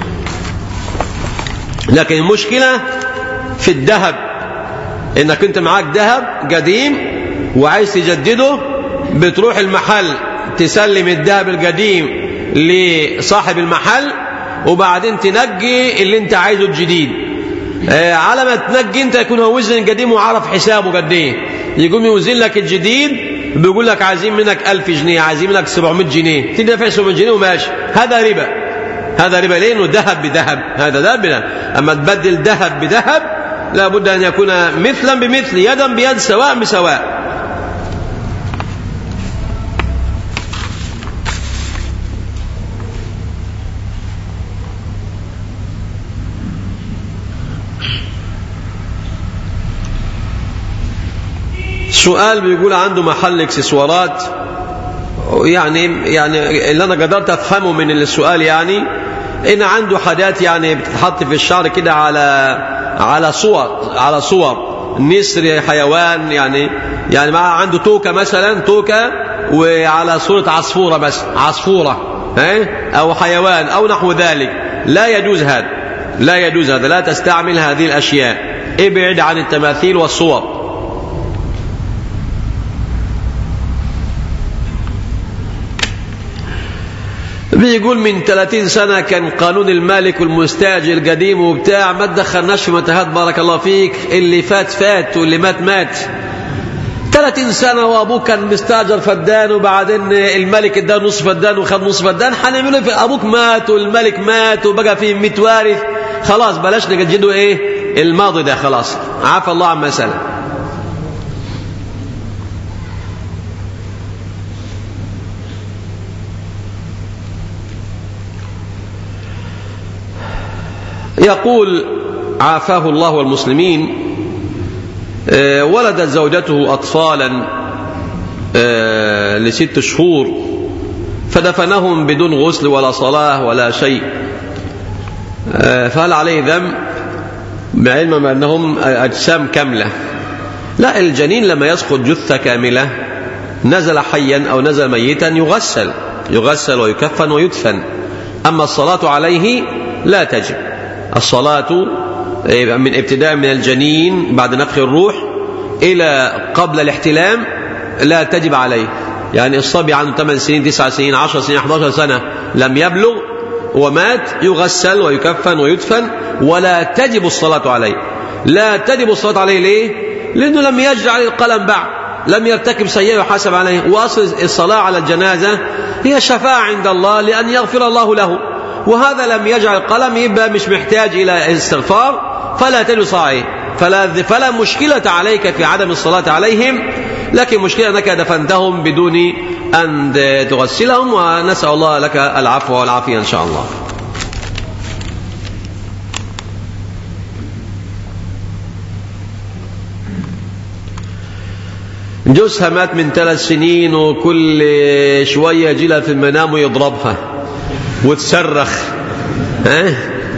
لكن المشكلة في الذهب، انك انت معاك ذهب قديم وعايز تجدده، بتروح المحل تسلم الذهب القديم لصاحب المحل وبعدين تنقي اللي انت عايزه الجديد. آه على ما تنقي انت يكون هو وزن القديم وعارف حسابه قد ايه، يقوم يوزن لك الجديد بيقول لك عايزين منك ألف جنيه، عايزين منك سبعمائة جنيه، تدفع سبعمائة جنيه وماشي. هذا ربا، هذا ربا. ليه؟ انه ذهب بذهب، هذا ذهب بذهب. اما تبدل ذهب بذهب لا بد ان يكون مثلا بمثل، يدا بيد، سواء بسواء. سؤال بيقول عنده محل اكسسوارات، يعني يعني اللي انا قدرت افهمه من السؤال يعني ان عنده حاجات يعني بتتحط في الشعر كده على على صور على صور نسر حيوان، يعني يعني مع عنده توكة مثلا، توكة وعلى صورة عصفورة مثلا، عصفورة أو حيوان أو نحو ذلك، لا يجوز هذا، لا يجوز هذا، لا تستعمل هذه الأشياء، ابعد عن التماثيل والصور. بيقول من ثلاثين سنة كان قانون المالك والمستاجر القديم وبتاع، ما تدخلناش في متاهات، بارك الله فيك، اللي فات فات واللي مات مات. ثلاثين سنة وابوك كان مستاجر فدان، وبعدين الملك اداه نص فدان وخد نص فدان، هنعمل ايه؟ ابوك مات والملك مات وبقى فيه مية وارث، خلاص بلاش نجددوا ايه الماضي ده، خلاص عفى الله عما سلف. يقول عافاه الله والمسلمين، ولدت زوجته أطفالا لست شهور فدفنهم بدون غسل ولا صلاة ولا شيء، فهل عليه ذنب بعلم أنهم أجسام كاملة؟ لا، الجنين لما يسقط جثة كاملة نزل حيا أو نزل ميتا يغسل يغسل ويكفن ويدفن، أما الصلاة عليه لا تجب. الصلاة من ابتداء من الجنين بعد نفخ الروح إلى قبل الاحتلام لا تجب عليه، يعني الصبي عنده ثمان سنين تسع سنين عشر سنين أحد عشر سنة لم يبلغ ومات يغسل ويكفن ويدفن ولا تجب الصلاة عليه. لا تجب الصلاة عليه ليه؟ لأنه لم يجري عليه القلم بعد، لم يرتكب سيئة يحاسب عليه، وأصل الصلاة على الجنازة هي شفاعة عند الله لأن يغفر الله له، وهذا لم يجعل القلم، يبقى مش محتاج إلى استغفار، فلا تجب صاعي، فلا, فلا مشكلة عليك في عدم الصلاة عليهم، لكن مشكلة أنك دفنتهم بدون أن تغسلهم، ونسأل الله لك العفو والعافية إن شاء الله. جوزها مات من ثلاث سنين وكل شوية يجيلها في المنام ويضربها وتصرخ، ها؟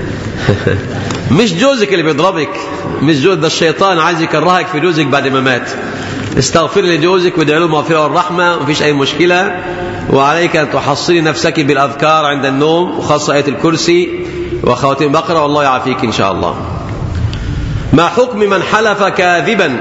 مش جوزك اللي بيضربك، مش جوز، ده الشيطان عايز يكرهك في جوزك بعد ما مات. استغفر لجوزك وادعي له المغفرة والرحمة، مفيش أي مشكلة، وعليك أن تحصلي نفسك بالأذكار عند النوم، وخاصة آية الكرسي وخواتيم البقرة، والله يعافيك إن شاء الله. ما حكم من حلف كاذبا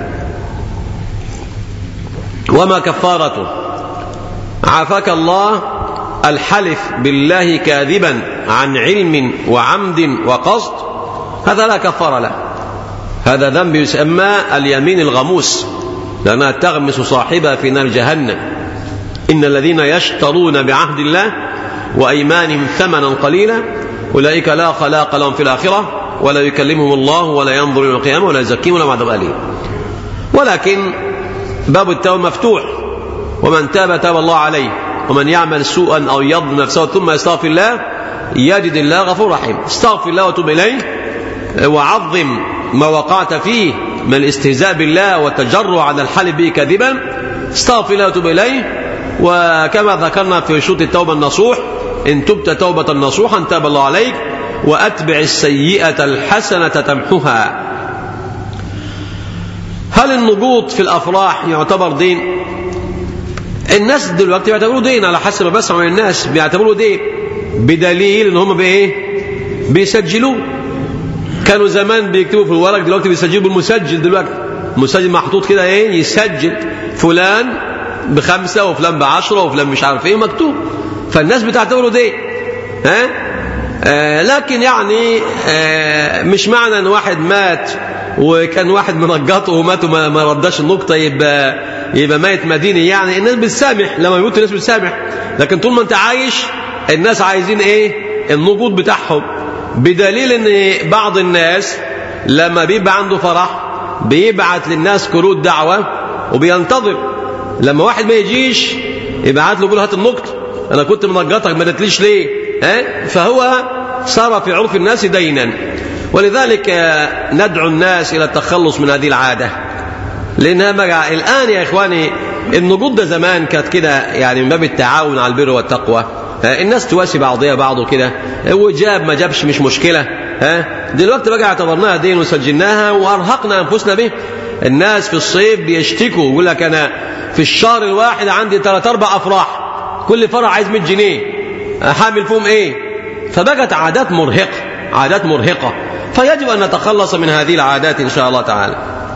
وما كفارته؟ عافاك الله، الحلف بالله كاذبا عن علم وعمد وقصد هذا لا كفار له، هذا ذنب يسمى اليمين الغموس، لأنها تغمس صاحبها في نار جهنم. إن الذين يشترون بعهد الله وأيمانهم ثمنا قليلا أولئك لا خلاق لهم في الآخرة ولا يكلمهم الله ولا ينظر إلى القيامة ولا يزكيهم ولا عذاب أليم. ولكن باب التوبة مفتوح، ومن تاب تاب الله عليه، ومن يعمل سوءا أو يظلم نفسه ثم يستغفر الله يجد الله غفور رحيم. استغفر الله وتوب إليه، وعظم ما وقعت فيه من الاستهزاء بالله والتجرع على الحلف به كذبا، استغفر الله وتوب إليه. وكما ذكرنا في شروط التوبة النصوح، إن تبت توبة نصوحا تاب الله عليك، وأتبع السيئة الحسنة تمحها. هل النقود في الأفراح يعتبر دين؟ الناس دلوقتي بيعتبروا دين على حسب ما بسمع من الناس، بيعتبروا دين بدليل ان هم بايه؟ بيسجلوه. كانوا زمان بيكتبوا في الورق، دلوقتي بيسجلوا بالمسجل. دلوقتي المسجل محطوط كده ايه، يسجل فلان بخمسة وفلان بعشرة وفلان مش عارف ايه مكتوب، فالناس بتعتبره دين. ها؟ آه لكن يعني آه مش معنى ان واحد مات وكان واحد منقطه ومات وما ما رداش النقطة يبقى يبقى ميت مديني. يعني الناس بتسامح، لما يموت الناس بتسامح، لكن طول ما انت عايش الناس عايزين ايه؟ النقود بتاعهم. بدليل ان بعض الناس لما بيبقى عنده فرح بيبعت للناس كروت دعوة وبينتظر لما واحد ما يجيش يبعت له يقول هات النقطة، انا كنت منقطك ما ادتليش ليه؟ ها؟ فهو صار في عرف الناس دينا. ولذلك ندعو الناس الى التخلص من هذه العادة، لأنها مجع... الآن يا إخواني النقود ده زمان كانت كده، يعني من باب التعاون على البر والتقوى، الناس تواسي بعضها بعض كده، وجاب ما جابش مش مشكلة، ها دلوقتي بقى اعتبرناها دين وسجلناها وارهقنا انفسنا به. الناس في الصيف بيشتكوا يقول لك انا في الشهر الواحد عندي ثلاث اربع افراح، كل فرح عايز مية جنيه، حامل فيهم ايه؟ فبقت عادات مرهقه، عادات مرهقه، فيجب ان نتخلص من هذه العادات ان شاء الله تعالى.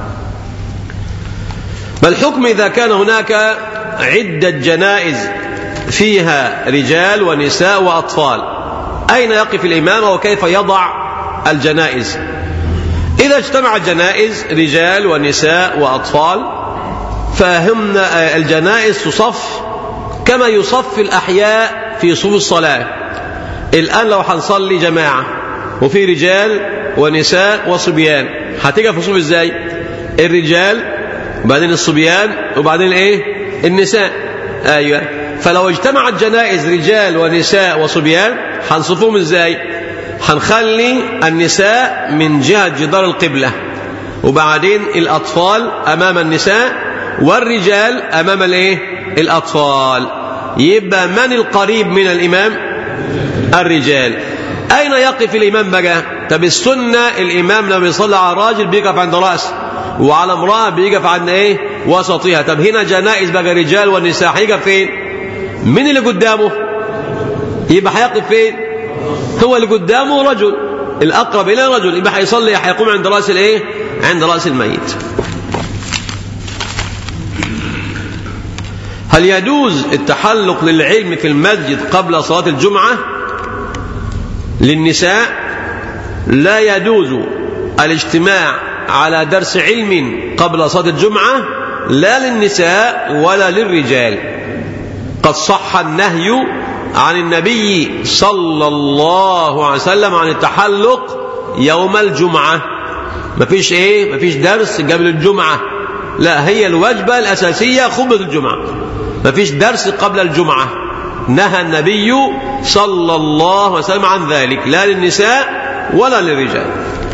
ما الحكم اذا كان هناك عده جنائز فيها رجال ونساء واطفال؟ اين يقف الامام وكيف يضع الجنائز؟ إذا اجتمع الجنائز رجال ونساء وأطفال فهم الجنائز تصف كما يصف الأحياء في صفوف الصلاة. الآن لو هنصلي جماعة وفي رجال ونساء وصبيان هتيجي في صفوف ازاي؟ الرجال وبعدين الصبيان وبعدين ايه؟ النساء. ايوه، فلو اجتمعت جنائز رجال ونساء وصبيان هنصفهم ازاي؟ هنخلي النساء من جهة جدار القبلة، وبعدين الأطفال أمام النساء والرجال أمام الايه؟ الأطفال. يبقى من القريب من الإمام؟ الرجال. أين يقف الإمام بقى؟ طب السنة الإمام لما يصلي على راجل بيقف عند رأسه، وعلى امرأة بيقف عند ايه؟ وسطها. طب هنا جنائز بقى رجال والنساء هيقف فين؟ من اللي قدامه؟ يبقى هيقف فين؟ هو اللي قدامه رجل، الأقرب إلى رجل، يبقى هيصلي هيقوم عند رأس الايه؟ عند رأس الميت. هل يجوز التحلق للعلم في المسجد قبل صلاة الجمعة للنساء؟ لا يجوز الاجتماع على درس علم قبل صلاة الجمعة لا للنساء ولا للرجال. قد صح النهي عن النبي صلى الله عليه وسلم عن التحلق يوم الجمعة. مفيش ايه؟ مفيش درس قبل الجمعة، لا، هي الوجبة الأساسية خطبة الجمعة، مفيش درس قبل الجمعة. نهى النبي صلى الله عليه وسلم عن ذلك لا للنساء ولا للرجال.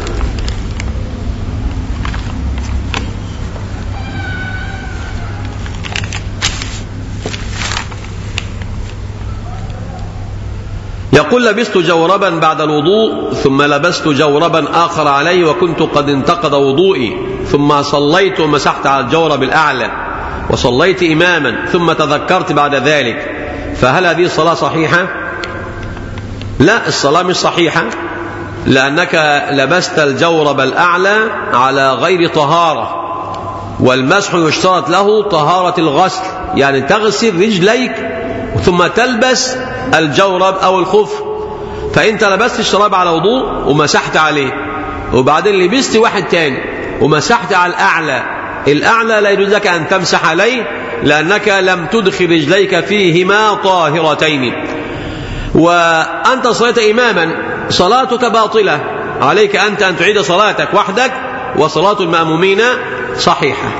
يقول لبست جوربا بعد الوضوء ثم لبست جوربا آخر علي وكنت قد انتقض وضوئي، ثم صليت ومسحت على الجورب الأعلى وصليت إماما ثم تذكرت بعد ذلك، فهل هذه الصلاة صحيحة؟ لا، الصلاة مش صحيحة، لأنك لبست الجورب الأعلى على غير طهارة، والمسح يشترط له طهارة الغسل، يعني تغسل رجليك ثم تلبس الجورب أو الخف. فأنت لبست الشراب على وضوء ومسحت عليه، وبعدين لبست واحد تاني ومسحت على الأعلى، الأعلى لا يجوز لك أن تمسح عليه لأنك لم تدخل رجليك فيهما طاهرتين، وأنت صليت إماما، صلاتك باطلة، عليك أنت أن تعيد صلاتك وحدك، وصلاة المأمومين صحيحة.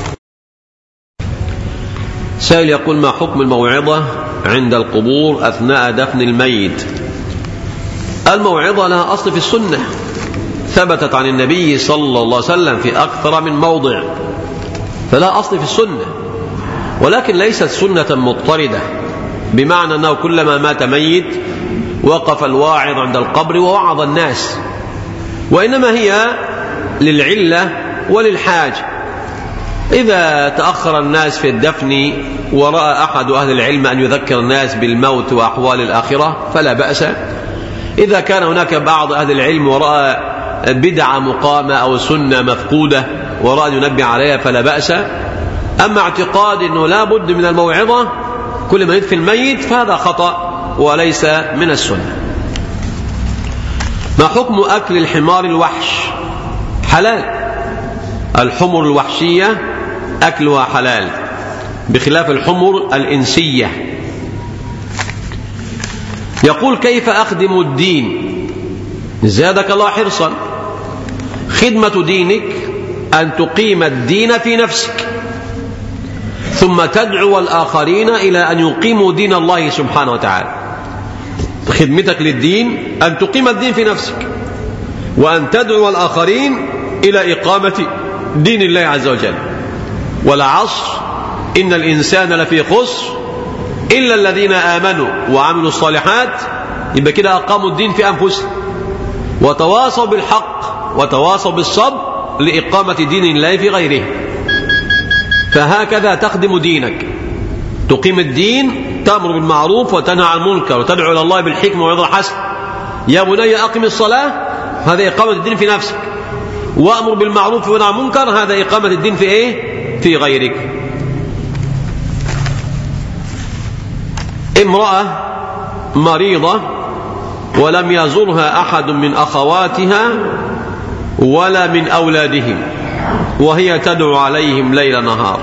سائل يقول: ما حكم الموعظة عند القبور أثناء دفن الميت؟ الموعظة لها أصل في السنة، ثبتت عن النبي صلى الله عليه وسلم في أكثر من موضع، فلا أصل في السنة، ولكن ليست سنة مضطردة، بمعنى أنه كلما مات ميت وقف الواعظ عند القبر ووعظ الناس، وإنما هي للعلة وللحاجة. إذا تأخر الناس في الدفن ورأى أحد أهل العلم أن يذكر الناس بالموت وأحوال الآخرة فلا بأس. إذا كان هناك بعض أهل العلم ورأى بدعة مقامة أو سنة مفقودة ورأى أن ينبه عليها فلا بأس. أما اعتقاد أنه لا بد من الموعظة كل ما يدفن الميت فهذا خطأ وليس من السنة. ما حكم أكل الحمار الوحش؟ حلال، الحمر الوحشية أكلها حلال بخلاف الحمر الإنسية. يقول: كيف أخدم الدين؟ زادك الله حرصا. خدمة دينك أن تقيم الدين في نفسك ثم تدعو الآخرين إلى أن يقيموا دين الله سبحانه وتعالى. خدمتك للدين أن تقيم الدين في نفسك وأن تدعو الآخرين إلى إقامة دين الله عز وجل. والعصر إن الإنسان لفي خسر إلا الذين آمنوا وعملوا الصالحات. يبقى كده أقاموا الدين في أنفسهم. وتواصوا بالحق وتواصوا بالصبر لإقامة دين الله في غيره. فهكذا تخدم دينك، تقيم الدين، تأمر بالمعروف وتنهى عن المنكر وتدعو إلى الله بالحكمة والعظة الحسنة. يا بني أقم الصلاة، هذا إقامة الدين في نفسك، وأمر بالمعروف ونهى عن المنكر، هذا إقامة الدين في إيه؟ في غيرك. امرأة مريضة ولم يزرها أحد من أخواتها ولا من أولادهم، وهي تدعو عليهم ليل نهار،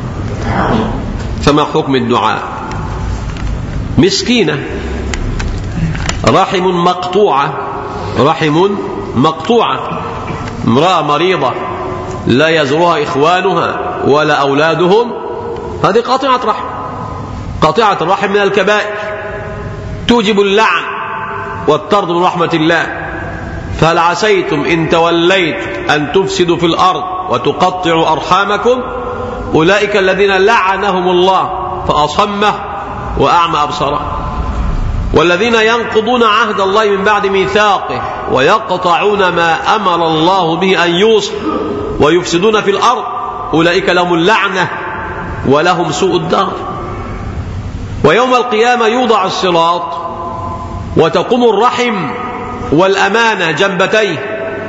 فما حكم الدعاء؟ مسكينة، رحم مقطوعة، رحم مقطوعة، امرأة مريضة لا يزورها إخوانها ولا أولادهم، هذه قاطعة رحم. قاطعة الرحم من الكبائر، توجب اللعن والطرد من رحمة الله. فهل عسيتم إن توليتم أن تفسدوا في الأرض وتقطعوا أرحامكم؟ أولئك الذين لعنهم الله فأصمه وأعمى أبصاره. والذين ينقضون عهد الله من بعد ميثاقه ويقطعون ما أمر الله به أن يوصل ويفسدون في الأرض، أولئك لهم اللعنة ولهم سوء الدار. ويوم القيامة يوضع الصراط وتقوم الرحم والأمانة جنبتيه،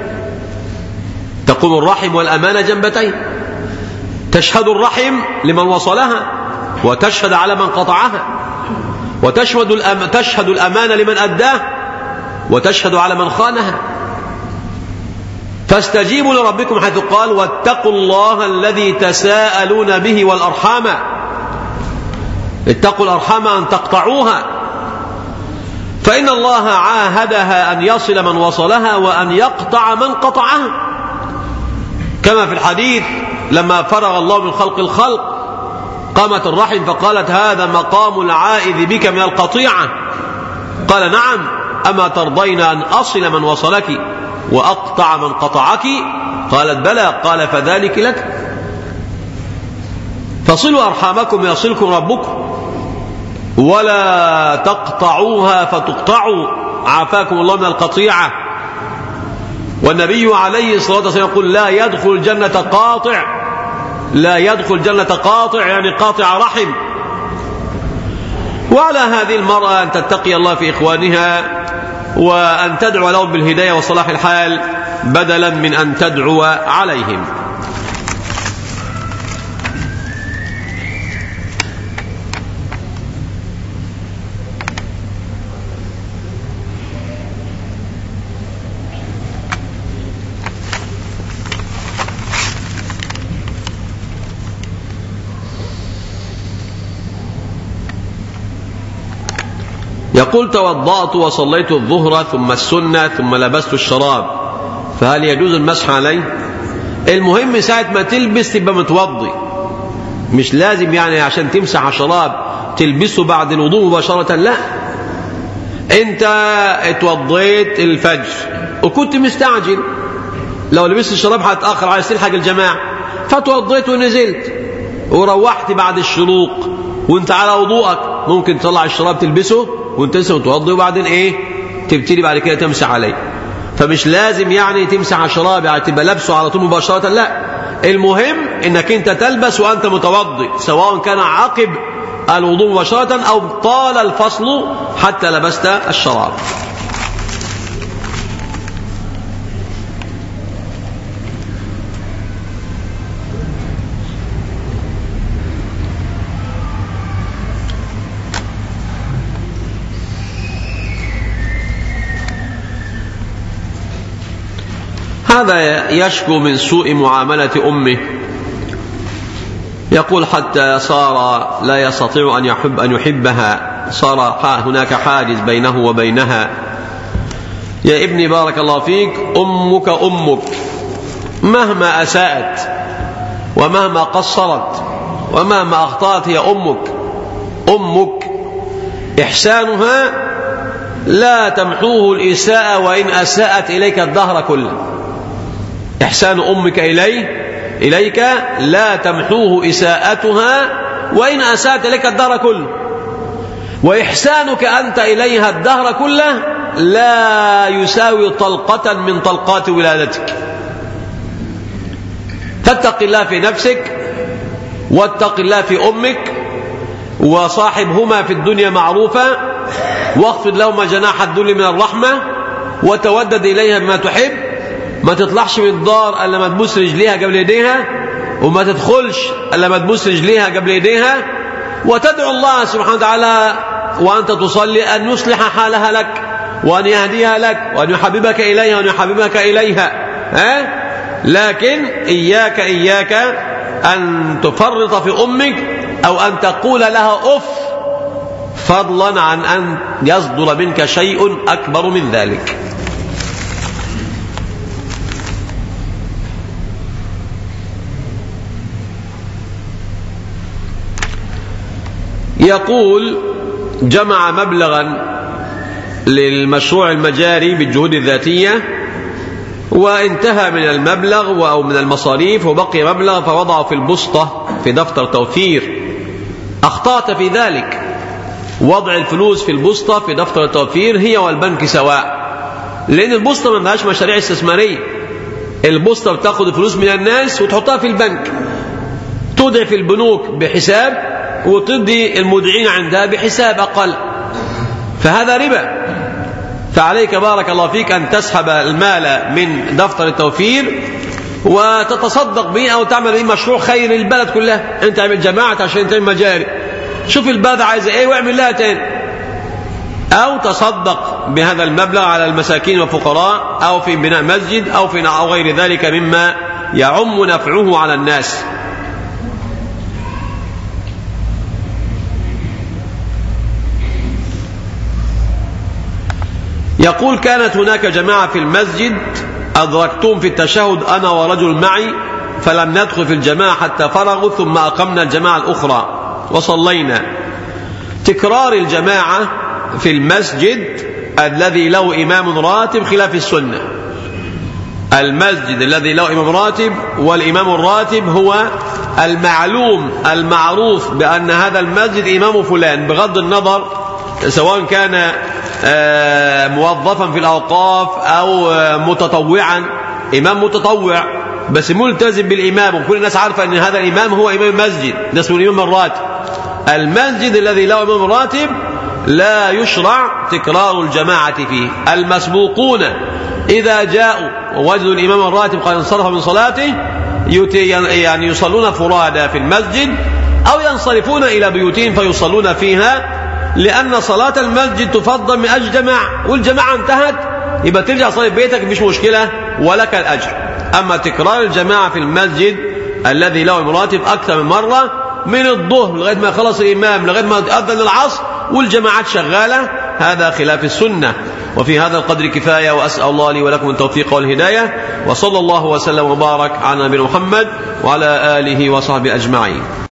تقوم الرحم والأمانة جنبتيه، تشهد الرحم لمن وصلها وتشهد على من قطعها، وتشهد الأم... تشهد الأمانة لمن أداه وتشهد على من خانها. فاستجيبوا لربكم حيث قال واتقوا الله الذي تساءلون به والأرحام، اتقوا الأرحام أن تقطعوها، فإن الله عاهدها أن يصل من وصلها وأن يقطع من قطعها. كما في الحديث لما فرغ الله من خلق الخلق قامت الرحم فقالت هذا مقام العائذ بك من القطيعة، قال نعم، أما ترضين أن أصل من وصلك وأقطع من قطعك؟ قالت بلى، قال فذلك لك. فصلوا أرحامكم يصلكم ربكم ولا تقطعوها فتقطعوا، عافاكم الله من القطيعة. والنبي عليه الصلاة والسلام يقول لا يدخل الجنة قاطع، لا يدخل الجنة قاطع يعني قاطع رحم. وعلى هذه المرأة أن تتقي الله في إخوانها وأن تدعو لهم بالهداية وصلاح الحال بدلا من أن تدعو عليهم. يقول توضأت وصليت الظهر ثم السنة ثم لبست الشراب، فهل يجوز المسح عليه؟ المهم ساعة ما تلبس تبقى متوضي، مش لازم يعني عشان تمسح الشراب تلبسه بعد الوضوء مباشرة، لا. انت اتوضيت الفجر وكنت مستعجل، لو لبست الشراب هتأخر على تلحق الجماعة، فتوضيت ونزلت وروحت بعد الشروق وانت على وضوءك، ممكن تطلع الشراب تلبسه وانت لسه متوضي وبعدين ايه تبتدي بعد كده تمسح عليه. فمش لازم يعني تمسح على الشراب يعني تبقى لابسه على طول مباشرة، لا. المهم انك انت تلبس وانت متوضي، سواء كان عقب الوضوء مباشرة او طال الفصل حتى لبست الشراب. هذا يشكو من سوء معاملة أمه، يقول حتى صار لا يستطيع أن يحب أن يحبها، صار هناك حاجز بينه وبينها. يا ابني بارك الله فيك، أمك أمك مهما أساءت ومهما قصرت ومهما أخطأت هي أمك أمك، إحسانها لا تمحوه الإساءة وإن أساءت إليك الدهر كله. إحسان أمك إليه إليك لا تمحوه إساءتها وإن أساءت إليك الدهر كله، وإحسانك أنت إليها الدهر كله لا يساوي طلقة من طلقات ولادتك. فاتق الله في نفسك، واتق الله في أمك، وصاحبهما في الدنيا معروفا، واخفض لهما جناح الذل من الرحمة، وتودد إليها بما تحب. ما تطلعش من الدار إلا ما تبوس رجليها قبل يديها، وما تدخلش إلا ما تبوس رجليها قبل يديها، وتدعو الله سبحانه وتعالى وأنت تصلي أن يصلح حالها لك، وأن يهديها لك، وأن يحببك إليها، وأن يحببك إليها. ها؟ لكن إياك إياك أن تفرط في أمك، أو أن تقول لها أف، فضلا عن أن يصدر منك شيء أكبر من ذلك. يقول: جمع مبلغا للمشروع المجاري بالجهود الذاتية، وانتهى من المبلغ أو من المصاريف، وبقي مبلغ فوضعه في البسطة في دفتر توفير. أخطأت في ذلك. وضع الفلوس في البسطة في دفتر التوفير هي والبنك سواء، لأن البسطة ما فيهاش مشاريع استثمارية. البسطة بتاخد الفلوس من الناس وتحطها في البنك، تودع في البنوك بحساب، وتدي المودعين عندها بحساب أقل، فهذا ربا. فعليك بارك الله فيك أن تسحب المال من دفتر التوفير وتتصدق به، أو تعمل به مشروع خير للبلد كلها. أنت عمل جماعة عشان تعمل مجاري، شوف البلد عايزة إيه واعمل لها تاني، أو تصدق بهذا المبلغ على المساكين والفقراء، أو في بناء مسجد، أو في أو غير ذلك مما يعم نفعه على الناس. يقول: كانت هناك جماعة في المسجد أدركتهم في التشهد أنا ورجل معي، فلم ندخل في الجماعة حتى فرغوا، ثم أقمنا الجماعة الأخرى وصلينا. تكرار الجماعة في المسجد الذي له إمام راتب خلاف السنة. المسجد الذي له إمام راتب، والإمام الراتب هو المعلوم المعروف بأن هذا المسجد إمام فلان، بغض النظر سواء كان موظفا في الأوقاف أو متطوعا. إمام متطوع بس ملتزم بالإمام، وكل الناس عارفة أن هذا الإمام هو إمام المسجد، ده اسمه الإمام الراتب. المسجد الذي له إمام راتب لا يشرع تكرار الجماعة فيه. المسبوقون إذا جاءوا ووجدوا الإمام الراتب قد انصرف من صلاته يعني يصلون فرادى في المسجد، أو ينصرفون إلى بيوتهم فيصلون فيها، لأن صلاة المسجد تفضل من أجل جماعة، والجماعة انتهت يبقى ترجع صلي بيتك مفيش مشكلة ولك الأجر. أما تكرار الجماعة في المسجد الذي له مراتب أكثر من مرة، من الظهر لغاية ما خلص الإمام لغاية ما أذن العصر والجماعات شغالة، هذا خلاف السنة. وفي هذا القدر كفاية، وأسأل الله لي ولكم التوفيق والهداية، وصلى الله وسلم وبارك على نبينا محمد وعلى آله وصحبه أجمعين.